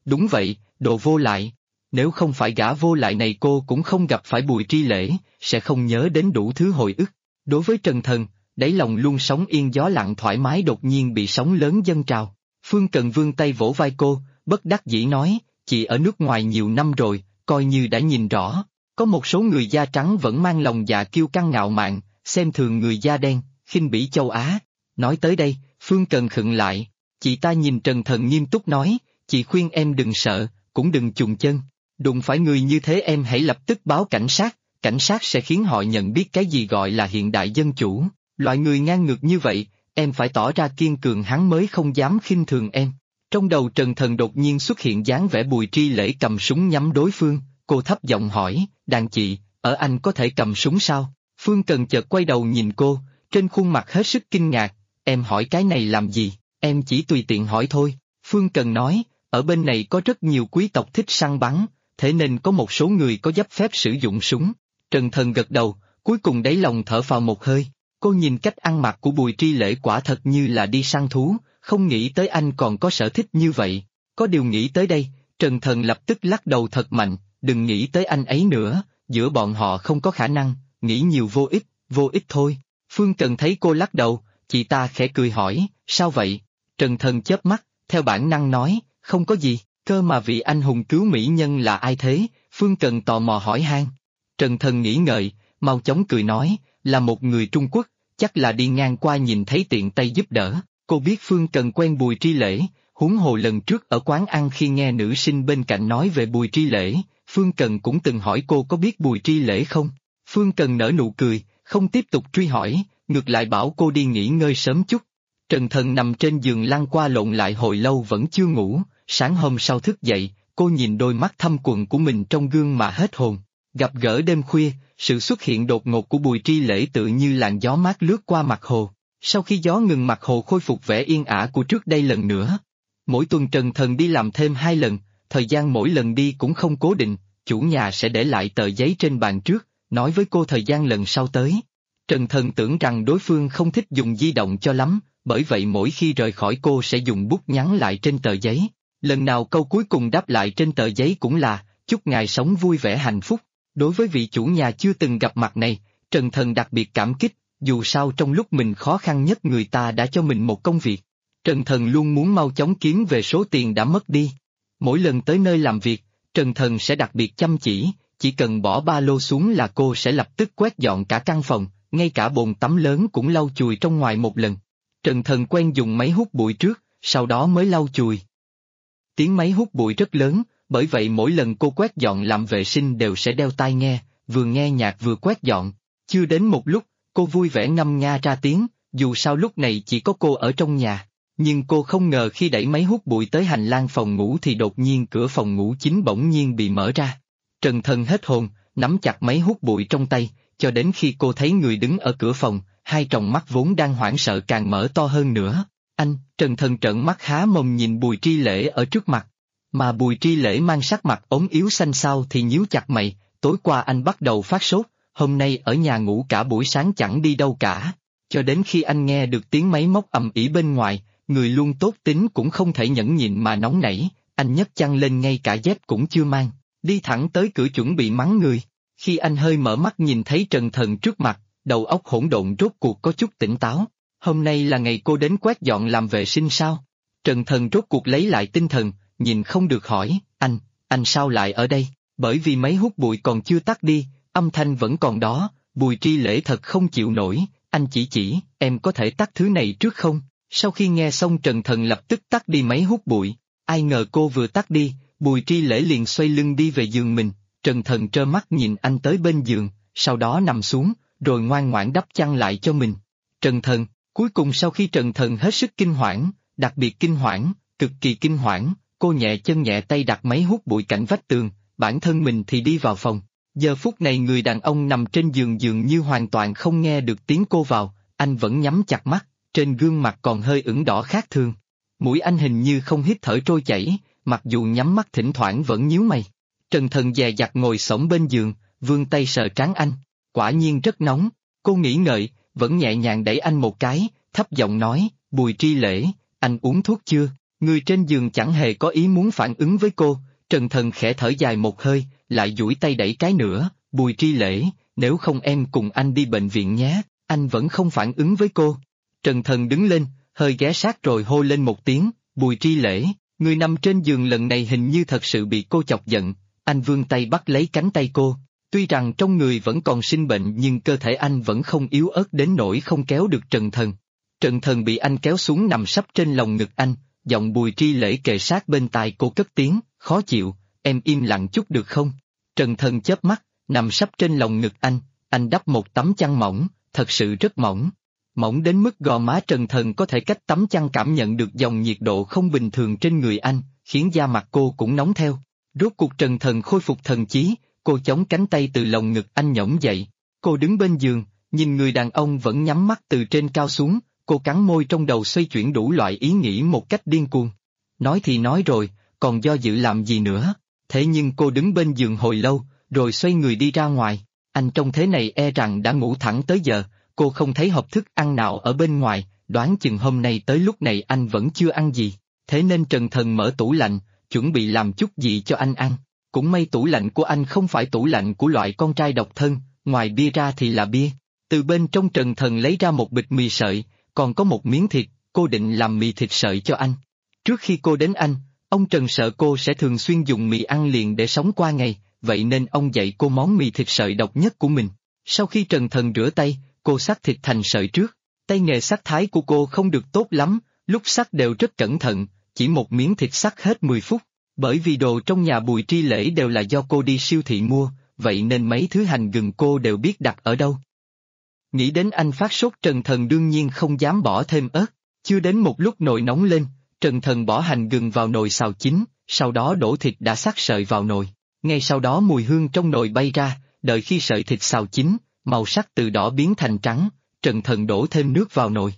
Đúng vậy, đồ vô lại. Nếu không phải gã vô lại này cô cũng không gặp phải Bùi Tri Lễ, sẽ không nhớ đến đủ thứ hồi ức. Đối với Trần Thần, đáy lòng luôn sóng yên gió lặng thoải mái đột nhiên bị sóng lớn dâng trào. Phương Cần vươn tay vỗ vai cô, bất đắc dĩ nói, chị ở nước ngoài nhiều năm rồi, coi như đã nhìn rõ. Có một số người da trắng vẫn mang lòng dạ kiêu căng ngạo mạn, xem thường người da đen, khinh bỉ châu Á. Nói tới đây, Phương Cần khựng lại, chị ta nhìn Trần Thần nghiêm túc nói, chị khuyên em đừng sợ, cũng đừng chùn chân. Đụng phải người như thế em hãy lập tức báo cảnh sát sẽ khiến họ nhận biết cái gì gọi là hiện đại dân chủ. Loại người ngang ngược như vậy, em phải tỏ ra kiên cường hắn mới không dám khinh thường em. Trong đầu Trần Thần đột nhiên xuất hiện dáng vẻ Bùi Tri Lễ cầm súng nhắm đối phương, cô thấp giọng hỏi, đàn chị, ở Anh có thể cầm súng sao? Phương Cần chợt quay đầu nhìn cô, trên khuôn mặt hết sức kinh ngạc, em hỏi cái này làm gì, em chỉ tùy tiện hỏi thôi. Phương Cần nói, ở bên này có rất nhiều quý tộc thích săn bắn, thế nên có một số người có giáp phép sử dụng súng. Trần Thần gật đầu, cuối cùng đáy lòng thở phào một hơi, cô nhìn cách ăn mặc của Bùi Tri Lễ quả thật như là đi săn thú, không nghĩ tới anh còn có sở thích như vậy. Có điều nghĩ tới đây, Trần Thần lập tức lắc đầu thật mạnh, đừng nghĩ tới anh ấy nữa, giữa bọn họ không có khả năng, nghĩ nhiều vô ích thôi. Phương Cần thấy cô lắc đầu, chị ta khẽ cười hỏi, sao vậy? Trần Thần chớp mắt, theo bản năng nói, không có gì, cơ mà vị anh hùng cứu mỹ nhân là ai thế? Phương Cần tò mò hỏi han. Trần Thần nghĩ ngợi, mau chóng cười nói, là một người Trung Quốc, chắc là đi ngang qua nhìn thấy tiện tay giúp đỡ. Cô biết Phương Cần quen Bùi Tri Lễ, huống hồ lần trước ở quán ăn khi nghe nữ sinh bên cạnh nói về Bùi Tri Lễ, Phương Cần cũng từng hỏi cô có biết Bùi Tri Lễ không? Phương Cần nở nụ cười, không tiếp tục truy hỏi, ngược lại bảo cô đi nghỉ ngơi sớm chút. Trần Thần nằm trên giường lăn qua lộn lại hồi lâu vẫn chưa ngủ, sáng hôm sau thức dậy, cô nhìn đôi mắt thâm quầng của mình trong gương mà hết hồn. Gặp gỡ đêm khuya, sự xuất hiện đột ngột của Bùi Tri Lễ tự như làn gió mát lướt qua mặt hồ. Sau khi gió ngừng mặt hồ khôi phục vẻ yên ả của trước đây lần nữa. Mỗi tuần Trần Thần đi làm thêm 2 lần, thời gian mỗi lần đi cũng không cố định, chủ nhà sẽ để lại tờ giấy trên bàn trước, nói với cô thời gian lần sau tới. Trần Thần tưởng rằng đối phương không thích dùng di động cho lắm, bởi vậy mỗi khi rời khỏi cô sẽ dùng bút nhắn lại trên tờ giấy. Lần nào câu cuối cùng đáp lại trên tờ giấy cũng là, chúc ngài sống vui vẻ hạnh phúc. Đối với vị chủ nhà chưa từng gặp mặt này, Trần Thần đặc biệt cảm kích, dù sao trong lúc mình khó khăn nhất người ta đã cho mình một công việc. Trần Thần luôn muốn mau chóng kiếm về số tiền đã mất đi. Mỗi lần tới nơi làm việc, Trần Thần sẽ đặc biệt chăm chỉ cần bỏ ba lô xuống là cô sẽ lập tức quét dọn cả căn phòng, ngay cả bồn tắm lớn cũng lau chùi trong ngoài một lần. Trần Thần quen dùng máy hút bụi trước, sau đó mới lau chùi. Tiếng máy hút bụi rất lớn, bởi vậy mỗi lần cô quét dọn làm vệ sinh đều sẽ đeo tai nghe, vừa nghe nhạc vừa quét dọn. Chưa đến một lúc, cô vui vẻ ngâm nga ra tiếng, dù sao lúc này chỉ có cô ở trong nhà. Nhưng cô không ngờ khi đẩy máy hút bụi tới hành lang phòng ngủ thì đột nhiên cửa phòng ngủ chính bỗng nhiên bị mở ra. Trần Thần hết hồn, nắm chặt máy hút bụi trong tay, cho đến khi cô thấy người đứng ở cửa phòng, hai tròng mắt vốn đang hoảng sợ càng mở to hơn nữa. Anh, Trần Thần trợn mắt há mồm nhìn Bùi Tri Lễ ở trước mặt. Mà Bùi Tri Lễ mang sắc mặt ốm yếu xanh xao thì nhíu chặt mày, tối qua anh bắt đầu phát sốt, hôm nay ở nhà ngủ cả buổi sáng chẳng đi đâu cả. Cho đến khi anh nghe được tiếng máy móc ầm ĩ bên ngoài, người luôn tốt tính cũng không thể nhẫn nhịn mà nóng nảy, anh nhấc chăn lên ngay cả dép cũng chưa mang, đi thẳng tới cửa chuẩn bị mắng người. Khi anh hơi mở mắt nhìn thấy Trần Thần trước mặt, đầu óc hỗn độn rốt cuộc có chút tỉnh táo. Hôm nay là ngày cô đến quét dọn làm vệ sinh sao? Trần Thần rốt cuộc lấy lại tinh thần, nhìn không được hỏi, anh sao lại ở đây? Bởi vì máy hút bụi còn chưa tắt đi, âm thanh vẫn còn đó. Bùi Tri Lễ thật không chịu nổi, anh chỉ, em có thể tắt thứ này trước không? Sau khi nghe xong Trần Thần lập tức tắt đi máy hút bụi, ai ngờ cô vừa tắt đi, Bùi Tri Lễ liền xoay lưng đi về giường mình. Trần Thần trơ mắt nhìn anh tới bên giường, sau đó nằm xuống, rồi ngoan ngoãn đắp chăn lại cho mình. Trần Thần, cuối cùng sau khi Trần Thần hết sức kinh hoảng, đặc biệt kinh hoảng, cực kỳ kinh hoảng, cô nhẹ chân nhẹ tay đặt máy hút bụi cạnh vách tường, bản thân mình thì đi vào phòng. Giờ phút này người đàn ông nằm trên giường dường như hoàn toàn không nghe được tiếng cô vào, anh vẫn nhắm chặt mắt, trên gương mặt còn hơi ửng đỏ khác thường. Mũi anh hình như không hít thở trôi chảy, mặc dù nhắm mắt thỉnh thoảng vẫn nhíu mày. Trần Thần dè dặt ngồi xổm bên giường, vươn tay sờ trán anh, quả nhiên rất nóng. Cô nghĩ ngợi, vẫn nhẹ nhàng đẩy anh một cái, thấp giọng nói, Bùi Tri Lễ, anh uống thuốc chưa? Người trên giường chẳng hề có ý muốn phản ứng với cô, Trần Thần khẽ thở dài một hơi, lại duỗi tay đẩy cái nữa, Bùi Tri Lễ, nếu không em cùng anh đi bệnh viện nhé, anh vẫn không phản ứng với cô. Trần Thần đứng lên, hơi ghé sát rồi hô lên một tiếng, Bùi Tri Lễ, người nằm trên giường lần này hình như thật sự bị cô chọc giận, anh vươn tay bắt lấy cánh tay cô. Tuy rằng trong người vẫn còn sinh bệnh nhưng cơ thể anh vẫn không yếu ớt đến nỗi không kéo được Trần Thần. Trần Thần bị anh kéo xuống nằm sấp trên lồng ngực anh, giọng Bùi Tri Lễ kề sát bên tai cô cất tiếng, khó chịu, em im lặng chút được không? Trần Thần chớp mắt, nằm sấp trên lồng ngực anh đắp một tấm chăn mỏng, thật sự rất mỏng. Mỏng đến mức gò má Trần Thần có thể cách tấm chăn cảm nhận được dòng nhiệt độ không bình thường trên người anh, khiến da mặt cô cũng nóng theo. Rốt cuộc Trần Thần khôi phục thần trí, cô chống cánh tay từ lồng ngực anh nhổm dậy. Cô đứng bên giường, nhìn người đàn ông vẫn nhắm mắt từ trên cao xuống, cô cắn môi trong đầu xoay chuyển đủ loại ý nghĩ một cách điên cuồng. Nói thì nói rồi, còn do dự làm gì nữa? Thế nhưng cô đứng bên giường hồi lâu, rồi xoay người đi ra ngoài. Anh trông thế này e rằng đã ngủ thẳng tới giờ, cô không thấy hộp thức ăn nào ở bên ngoài, đoán chừng hôm nay tới lúc này anh vẫn chưa ăn gì. Thế nên Trần Thần mở tủ lạnh, chuẩn bị làm chút gì cho anh ăn. Cũng may tủ lạnh của anh không phải tủ lạnh của loại con trai độc thân, ngoài bia ra thì là bia. Từ bên trong Trần Thần lấy ra một bịch mì sợi, còn có một miếng thịt, cô định làm mì thịt sợi cho anh. Trước khi cô đến anh, ông Trần sợ cô sẽ thường xuyên dùng mì ăn liền để sống qua ngày, vậy nên ông dạy cô món mì thịt sợi độc nhất của mình. Sau khi Trần Thần rửa tay, cô xắt thịt thành sợi trước. Tay nghề xắt thái của cô không được tốt lắm, lúc xắt đều rất cẩn thận, chỉ một miếng thịt xắt hết 10 phút. Bởi vì đồ trong nhà Bùi Tri Lễ đều là do cô đi siêu thị mua, vậy nên mấy thứ hành gừng cô đều biết đặt ở đâu. Nghĩ đến anh phát sốt Trần Thần đương nhiên không dám bỏ thêm ớt. Chưa đến một lúc nồi nóng lên, Trần Thần bỏ hành gừng vào nồi xào chín, sau đó đổ thịt đã xắt sợi vào nồi. Ngay sau đó mùi hương trong nồi bay ra, đợi khi sợi thịt xào chín, màu sắc từ đỏ biến thành trắng, Trần Thần đổ thêm nước vào nồi.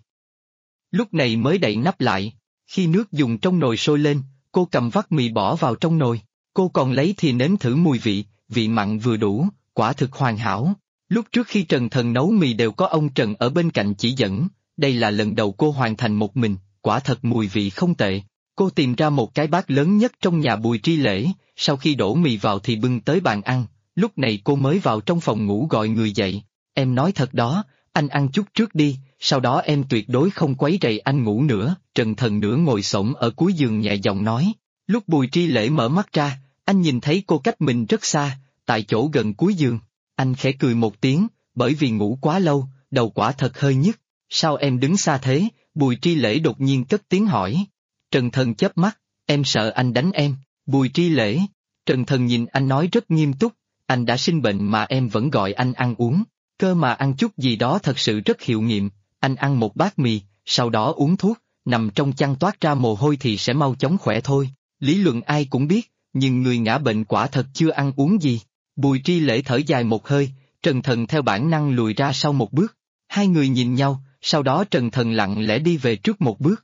Lúc này mới đậy nắp lại, khi nước dùng trong nồi sôi lên, cô cầm vắt mì bỏ vào trong nồi, cô còn lấy thì nếm thử mùi vị, vị mặn vừa đủ, quả thực hoàn hảo. Lúc trước khi Trần Thần nấu mì đều có ông Trần ở bên cạnh chỉ dẫn, đây là lần đầu cô hoàn thành một mình, quả thật mùi vị không tệ. Cô tìm ra một cái bát lớn nhất trong nhà Bùi Tri Lễ, sau khi đổ mì vào thì bưng tới bàn ăn, lúc này cô mới vào trong phòng ngủ gọi người dậy. Em nói thật đó, anh ăn chút trước đi, sau đó em tuyệt đối không quấy rầy anh ngủ nữa. Trần Thần nửa ngồi xổm ở cuối giường nhẹ giọng nói. Lúc Bùi Tri Lễ mở mắt ra, anh nhìn thấy cô cách mình rất xa, tại chỗ gần cuối giường. Anh khẽ cười một tiếng, bởi vì ngủ quá lâu, đầu quả thật hơi nhức. Sao em đứng xa thế? Bùi Tri Lễ đột nhiên cất tiếng hỏi. Trần Thần chớp mắt, em sợ anh đánh em. Bùi Tri Lễ, Trần Thần nhìn anh nói rất nghiêm túc, anh đã sinh bệnh mà em vẫn gọi anh ăn uống, cơ mà ăn chút gì đó thật sự rất hiệu nghiệm. Anh ăn một bát mì, sau đó uống thuốc, nằm trong chăn toát ra mồ hôi thì sẽ mau chóng khỏe thôi. Lý luận ai cũng biết, nhưng người ngã bệnh quả thật chưa ăn uống gì. Bùi Tri Lễ thở dài một hơi, Trần Thần theo bản năng lùi ra sau một bước. Hai người nhìn nhau, sau đó Trần Thần lặng lẽ đi về trước một bước.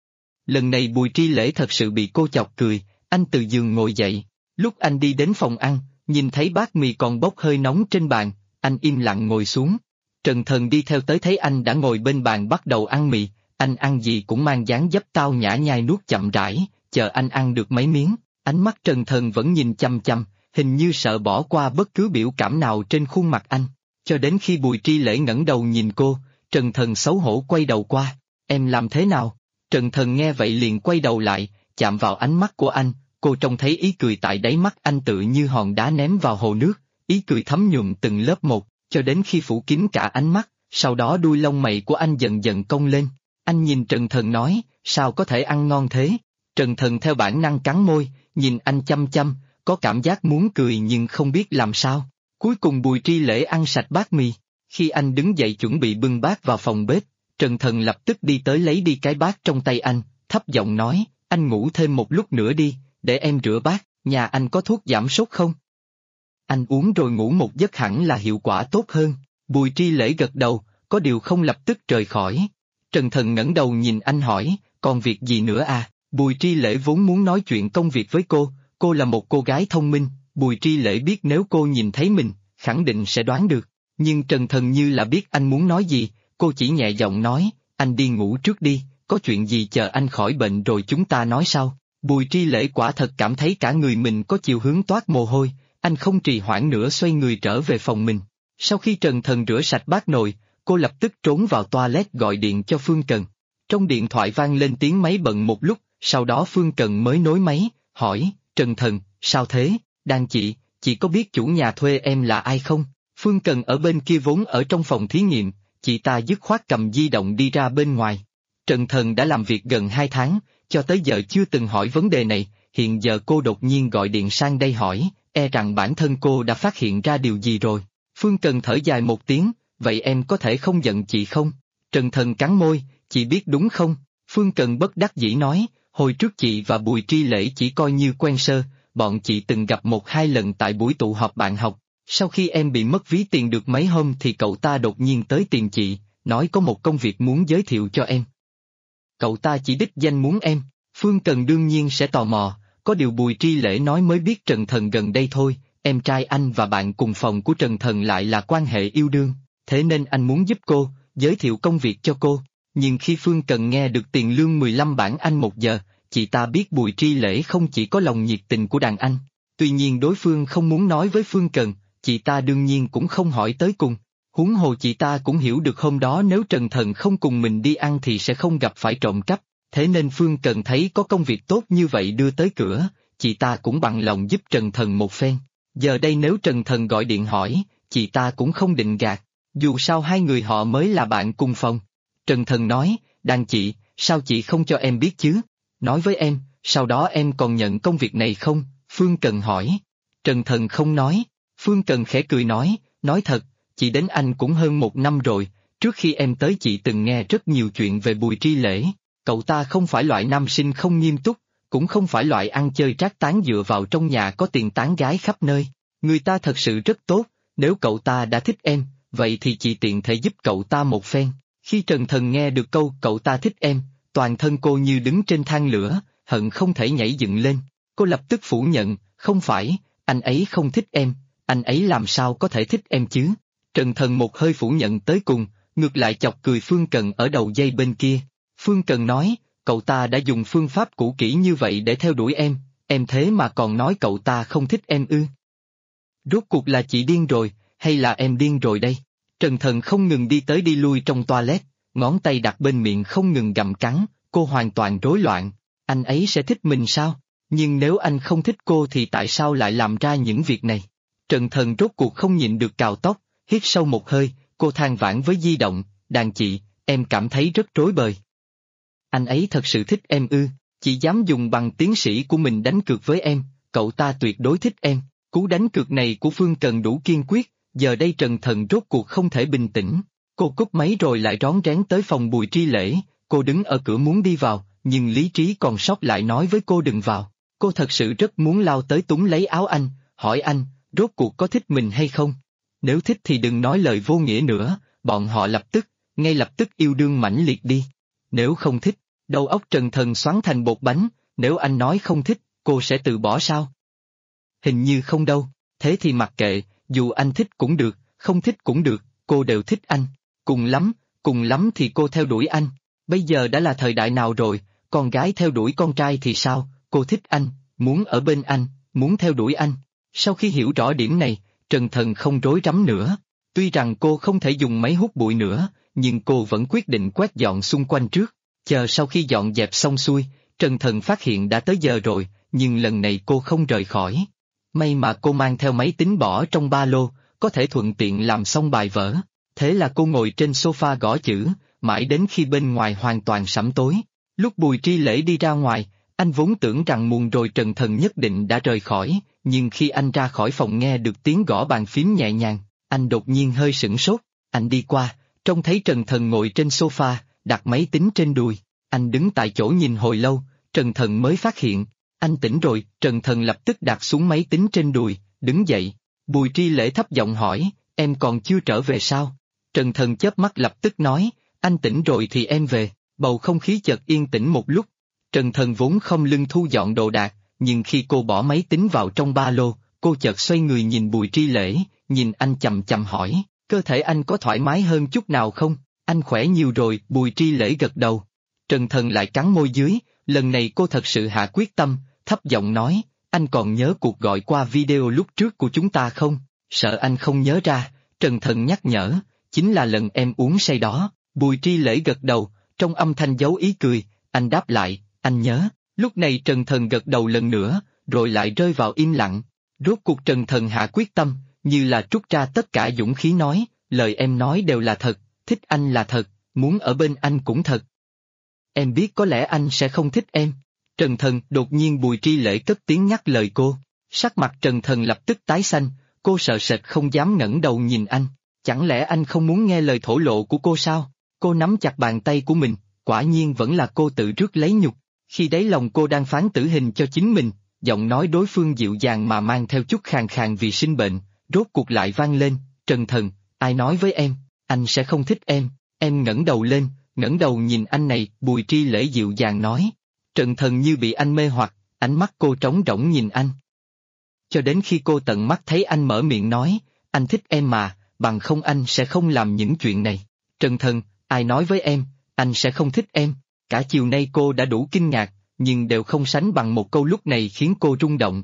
Lần này Bùi Tri Lễ thật sự bị cô chọc cười, anh từ giường ngồi dậy. Lúc anh đi đến phòng ăn, nhìn thấy bát mì còn bốc hơi nóng trên bàn, anh im lặng ngồi xuống. Trần Thần đi theo tới thấy anh đã ngồi bên bàn bắt đầu ăn mì, anh ăn gì cũng mang dáng dấp tao nhã nhai nuốt chậm rãi, chờ anh ăn được mấy miếng, ánh mắt Trần Thần vẫn nhìn chăm chăm, hình như sợ bỏ qua bất cứ biểu cảm nào trên khuôn mặt anh. Cho đến khi Bùi Tri Lễ ngẩng đầu nhìn cô, Trần Thần xấu hổ quay đầu qua, em làm thế nào? Trần Thần nghe vậy liền quay đầu lại, chạm vào ánh mắt của anh, cô trông thấy ý cười tại đáy mắt anh tự như hòn đá ném vào hồ nước, ý cười thấm nhuận từng lớp một, cho đến khi phủ kín cả ánh mắt, sau đó đuôi lông mày của anh dần dần cong lên. Anh nhìn Trần Thần nói, sao có thể ăn ngon thế? Trần Thần theo bản năng cắn môi, nhìn anh chăm chăm, có cảm giác muốn cười nhưng không biết làm sao. Cuối cùng Bùi Tri Lễ ăn sạch bát mì. Khi anh đứng dậy chuẩn bị bưng bát vào phòng bếp, Trần Thần lập tức đi tới lấy đi cái bát trong tay anh, thấp giọng nói, anh ngủ thêm một lúc nữa đi, để em rửa bát, nhà anh có thuốc giảm sốt không? Anh uống rồi ngủ một giấc hẳn là hiệu quả tốt hơn. Bùi Tri Lễ gật đầu, có điều không lập tức rời khỏi. Trần Thần ngẩng đầu nhìn anh hỏi, còn việc gì nữa à? Bùi Tri Lễ vốn muốn nói chuyện công việc với cô là một cô gái thông minh, Bùi Tri Lễ biết nếu cô nhìn thấy mình, khẳng định sẽ đoán được. Nhưng Trần Thần như là biết anh muốn nói gì, cô chỉ nhẹ giọng nói, anh đi ngủ trước đi, có chuyện gì chờ anh khỏi bệnh rồi chúng ta nói sau. Bùi Tri Lễ quả thật cảm thấy cả người mình có chiều hướng toát mồ hôi, anh không trì hoãn nữa xoay người trở về phòng mình. Sau khi Trần Thần rửa sạch bát nồi, cô lập tức trốn vào toilet gọi điện cho Phương Cần. Trong điện thoại vang lên tiếng máy bận một lúc, sau đó Phương Cần mới nối máy, hỏi, Trần Thần, sao thế, Đan chị có biết chủ nhà thuê em là ai không? Phương Cần ở bên kia vốn ở trong phòng thí nghiệm, chị ta dứt khoát cầm di động đi ra bên ngoài. Trần Thần đã làm việc gần 2 tháng, cho tới giờ chưa từng hỏi vấn đề này, hiện giờ cô đột nhiên gọi điện sang đây hỏi, e rằng bản thân cô đã phát hiện ra điều gì rồi. Phương Cần thở dài một tiếng, vậy em có thể không giận chị không? Trần Thần cắn môi, chị biết đúng không? Phương Cần bất đắc dĩ nói, hồi trước chị và Bùi Tri Lễ chỉ coi như quen sơ, bọn chị từng gặp 1-2 lần tại buổi tụ họp bạn học. Sau khi em bị mất ví tiền được mấy hôm thì cậu ta đột nhiên tới tìm chị, nói có một công việc muốn giới thiệu cho em. Cậu ta chỉ đích danh muốn em. Phương Cần đương nhiên sẽ tò mò, có điều Bùi Tri Lễ nói mới biết Trần Thần gần đây thôi, em trai anh và bạn cùng phòng của Trần Thần lại là quan hệ yêu đương, thế nên anh muốn giúp cô, giới thiệu công việc cho cô. Nhưng khi Phương Cần nghe được tiền lương 15 bảng Anh một giờ, chị ta biết Bùi Tri Lễ không chỉ có lòng nhiệt tình của đàn anh. Tuy nhiên đối phương không muốn nói với Phương Cần, chị ta đương nhiên cũng không hỏi tới cùng. Huống hồ chị ta cũng hiểu được hôm đó nếu Trần Thần không cùng mình đi ăn thì sẽ không gặp phải trộm cắp, thế nên Phương Cần thấy có công việc tốt như vậy đưa tới cửa, chị ta cũng bằng lòng giúp Trần Thần một phen. Giờ đây nếu Trần Thần gọi điện hỏi, chị ta cũng không định gạt, dù sao hai người họ mới là bạn cùng phòng. Trần Thần nói, Đan chị, sao chị không cho em biết chứ? Nói với em, sau đó em còn nhận công việc này không? Phương Cần hỏi. Trần Thần không nói. Phương Cần khẽ cười nói thật, chị đến anh cũng hơn 1 năm rồi, trước khi em tới chị từng nghe rất nhiều chuyện về Bùi Tri Lễ, cậu ta không phải loại nam sinh không nghiêm túc, cũng không phải loại ăn chơi trác tán dựa vào trong nhà có tiền tán gái khắp nơi, người ta thật sự rất tốt, nếu cậu ta đã thích em, vậy thì chị tiện thể giúp cậu ta một phen. Khi Trần Thần nghe được câu cậu ta thích em, toàn thân cô như đứng trên than lửa, hận không thể nhảy dựng lên, cô lập tức phủ nhận, không phải, anh ấy không thích em, anh ấy làm sao có thể thích em chứ? Trần Thần một hơi phủ nhận tới cùng, ngược lại chọc cười Phương Cần ở đầu dây bên kia. Phương Cần nói, cậu ta đã dùng phương pháp cũ kỹ như vậy để theo đuổi em thế mà còn nói cậu ta không thích em ư? Rốt cuộc là chị điên rồi, hay là em điên rồi đây? Trần Thần không ngừng đi tới đi lui trong toilet, ngón tay đặt bên miệng không ngừng gặm cắn, cô hoàn toàn rối loạn. Anh ấy sẽ thích mình sao? Nhưng nếu anh không thích cô thì tại sao lại làm ra những việc này? Trần Thần rốt cuộc không nhịn được cào tóc, hít sâu một hơi, cô than vãn với di động, Đàn chị, em cảm thấy rất rối bời. Anh ấy thật sự thích em ư? Chị dám dùng bằng tiến sĩ của mình đánh cược với em, cậu ta tuyệt đối thích em. Cú đánh cược này của Phương Cần đủ kiên quyết, giờ đây Trần Thần rốt cuộc không thể bình tĩnh. Cô cúp máy rồi lại rón rén tới phòng Bùi Tri Lễ, cô đứng ở cửa muốn đi vào, nhưng lý trí còn sót lại nói với cô đừng vào. Cô thật sự rất muốn lao tới túm lấy áo anh, hỏi anh, rốt cuộc có thích mình hay không? Nếu thích thì đừng nói lời vô nghĩa nữa, bọn họ ngay lập tức yêu đương mãnh liệt đi. Nếu không thích, đầu óc Trần Thần xoắn thành bột bánh, nếu anh nói không thích, cô sẽ từ bỏ sao? Hình như không đâu, thế thì mặc kệ, dù anh thích cũng được, không thích cũng được, cô đều thích anh. Cùng lắm thì cô theo đuổi anh. Bây giờ đã là thời đại nào rồi, con gái theo đuổi con trai thì sao, cô thích anh, muốn ở bên anh, muốn theo đuổi anh. Sau khi hiểu rõ điểm này, Trần Thần không rối rắm nữa. Tuy rằng cô không thể dùng máy hút bụi nữa, nhưng cô vẫn quyết định quét dọn xung quanh trước. Chờ sau khi dọn dẹp xong xuôi, Trần Thần phát hiện đã tới giờ rồi, nhưng lần này cô không rời khỏi. May mà cô mang theo máy tính bỏ trong ba lô, có thể thuận tiện làm xong bài vở. Thế là cô ngồi trên sofa gõ chữ, mãi đến khi bên ngoài hoàn toàn sẫm tối. Lúc Bùi Tri Lễ đi ra ngoài, anh vốn tưởng rằng muộn rồi Trần Thần nhất định đã rời khỏi, nhưng khi anh ra khỏi phòng nghe được tiếng gõ bàn phím nhẹ nhàng, anh đột nhiên hơi sửng sốt. Anh đi qua, trông thấy Trần Thần ngồi trên sofa, đặt máy tính trên đùi. Anh đứng tại chỗ nhìn hồi lâu, Trần Thần mới phát hiện. Anh tỉnh rồi, Trần Thần lập tức đặt xuống máy tính trên đùi, đứng dậy. Bùi Tri Lễ thấp giọng hỏi, em còn chưa trở về sao? Trần Thần chớp mắt lập tức nói, anh tỉnh rồi thì em về. Bầu không khí chợt yên tĩnh một lúc. Trần Thần vốn không lưng thu dọn đồ đạc, nhưng khi cô bỏ máy tính vào trong ba lô, cô chợt xoay người nhìn Bùi Tri Lễ, nhìn anh chằm chằm hỏi, cơ thể anh có thoải mái hơn chút nào không? Anh khỏe nhiều rồi, Bùi Tri Lễ gật đầu. Trần Thần lại cắn môi dưới, lần này cô thật sự hạ quyết tâm, thấp giọng nói, anh còn nhớ cuộc gọi qua video lúc trước của chúng ta không? Sợ anh không nhớ ra, Trần Thần nhắc nhở, chính là lần em uống say đó. Bùi Tri Lễ gật đầu, trong âm thanh giấu ý cười, anh đáp lại, anh nhớ. Lúc này Trần Thần gật đầu lần nữa, rồi lại rơi vào im lặng. Rốt cuộc Trần Thần hạ quyết tâm, như là trút ra tất cả dũng khí nói, lời em nói đều là thật, thích anh là thật, muốn ở bên anh cũng thật. Em biết có lẽ anh sẽ không thích em. Trần Thần đột nhiên Bùi Tri Lễ cất tiếng nhắc lời cô. Sắc mặt Trần Thần lập tức tái xanh, cô sợ sệt không dám ngẩng đầu nhìn anh. Chẳng lẽ anh không muốn nghe lời thổ lộ của cô sao? Cô nắm chặt bàn tay của mình, quả nhiên vẫn là cô tự rước lấy nhục. Khi đáy lòng cô đang phán tử hình cho chính mình, giọng nói đối phương dịu dàng mà mang theo chút khàn khàn vì sinh bệnh, rốt cuộc lại vang lên, Trần Thần, ai nói với em, anh sẽ không thích em ngẩng đầu lên, ngẩng đầu nhìn anh này, Bùi Tri Lễ dịu dàng nói. Trần Thần như bị anh mê hoặc, ánh mắt cô trống rỗng nhìn anh. Cho đến khi cô tận mắt thấy anh mở miệng nói, anh thích em mà, bằng không anh sẽ không làm những chuyện này. Trần Thần, ai nói với em, anh sẽ không thích em. Cả chiều nay cô đã đủ kinh ngạc, nhưng đều không sánh bằng một câu lúc này khiến cô rung động.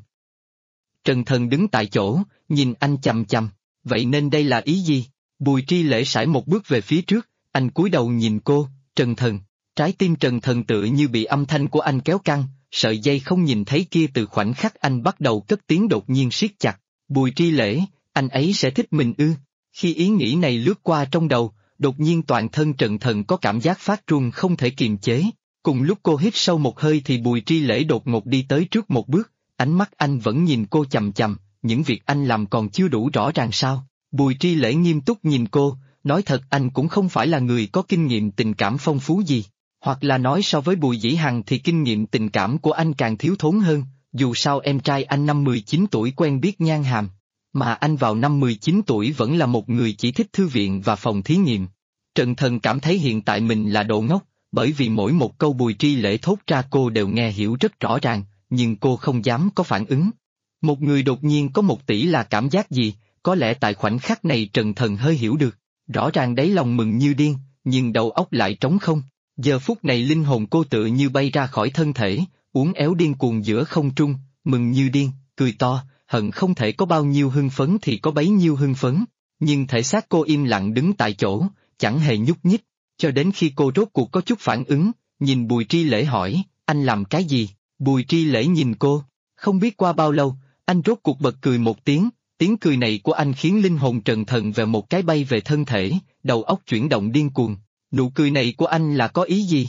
Trần Thần đứng tại chỗ, nhìn anh chằm chằm, vậy nên đây là ý gì? Bùi Tri Lễ sải một bước về phía trước, anh cúi đầu nhìn cô, Trần Thần. Trái tim Trần Thần tựa như bị âm thanh của anh kéo căng, sợi dây không nhìn thấy kia từ khoảnh khắc anh bắt đầu cất tiếng đột nhiên siết chặt. Bùi Tri Lễ, anh ấy sẽ thích mình ư? Khi ý nghĩ này lướt qua trong đầu, đột nhiên toàn thân Trần Thần có cảm giác phát run không thể kiềm chế. Cùng lúc cô hít sâu một hơi thì Bùi Tri Lễ đột ngột đi tới trước một bước, ánh mắt anh vẫn nhìn cô chằm chằm, những việc anh làm còn chưa đủ rõ ràng sao? Bùi Tri Lễ nghiêm túc nhìn cô, nói thật anh cũng không phải là người có kinh nghiệm tình cảm phong phú gì. Hoặc là nói so với Bùi Dĩ Hằng thì kinh nghiệm tình cảm của anh càng thiếu thốn hơn, dù sao em trai anh năm 19 tuổi quen biết Nhan Hàm, mà anh vào năm 19 tuổi vẫn là một người chỉ thích thư viện và phòng thí nghiệm. Trần Thần cảm thấy hiện tại mình là đồ ngốc, bởi vì mỗi một câu Bùi Tri Lễ thốt ra cô đều nghe hiểu rất rõ ràng, nhưng cô không dám có phản ứng. Một người đột nhiên có 1 tỷ là cảm giác gì, có lẽ tại khoảnh khắc này Trần Thần hơi hiểu được, rõ ràng đáy lòng mừng như điên, nhưng đầu óc lại trống không. Giờ phút này linh hồn cô tựa như bay ra khỏi thân thể, uốn éo điên cuồng giữa không trung, mừng như điên, cười to, hận không thể có bao nhiêu hưng phấn thì có bấy nhiêu hưng phấn, nhưng thể xác cô im lặng đứng tại chỗ, chẳng hề nhúc nhích, cho đến khi cô rốt cuộc có chút phản ứng, nhìn Bùi Tri Lễ hỏi, anh làm cái gì? Bùi Tri Lễ nhìn cô, không biết qua bao lâu, anh rốt cuộc bật cười một tiếng, tiếng cười này của anh khiến linh hồn Trần Thần về một cái bay về thân thể, đầu óc chuyển động điên cuồng. Nụ cười này của anh là có ý gì?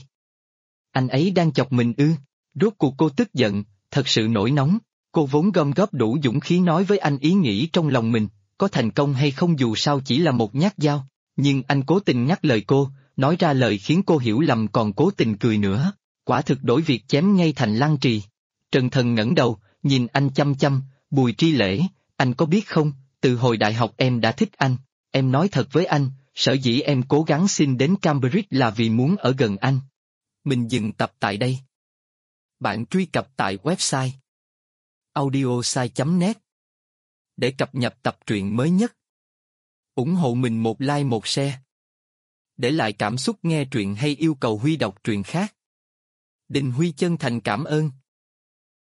Anh ấy đang chọc mình ư? Rốt cuộc cô tức giận, thật sự nổi nóng, cô vốn gom góp đủ dũng khí nói với anh ý nghĩ trong lòng mình, có thành công hay không dù sao chỉ là một nhát dao, nhưng anh cố tình nhắc lời cô, nói ra lời khiến cô hiểu lầm còn cố tình cười nữa, quả thực đổi việc chém ngay thành lăng trì. Trần Thần ngẩng đầu, nhìn anh chăm chăm, Bùi Tri Lễ, anh có biết không, từ hồi đại học em đã thích anh, em nói thật với anh. Sở dĩ em cố gắng xin đến Cambridge là vì muốn ở gần anh. Mình dừng tập tại đây. Bạn truy cập tại website audiosai.net để cập nhật tập truyện mới nhất. Ủng hộ mình một like một share. Để lại cảm xúc nghe truyện hay yêu cầu Huy đọc truyện khác. Đình Huy chân thành cảm ơn.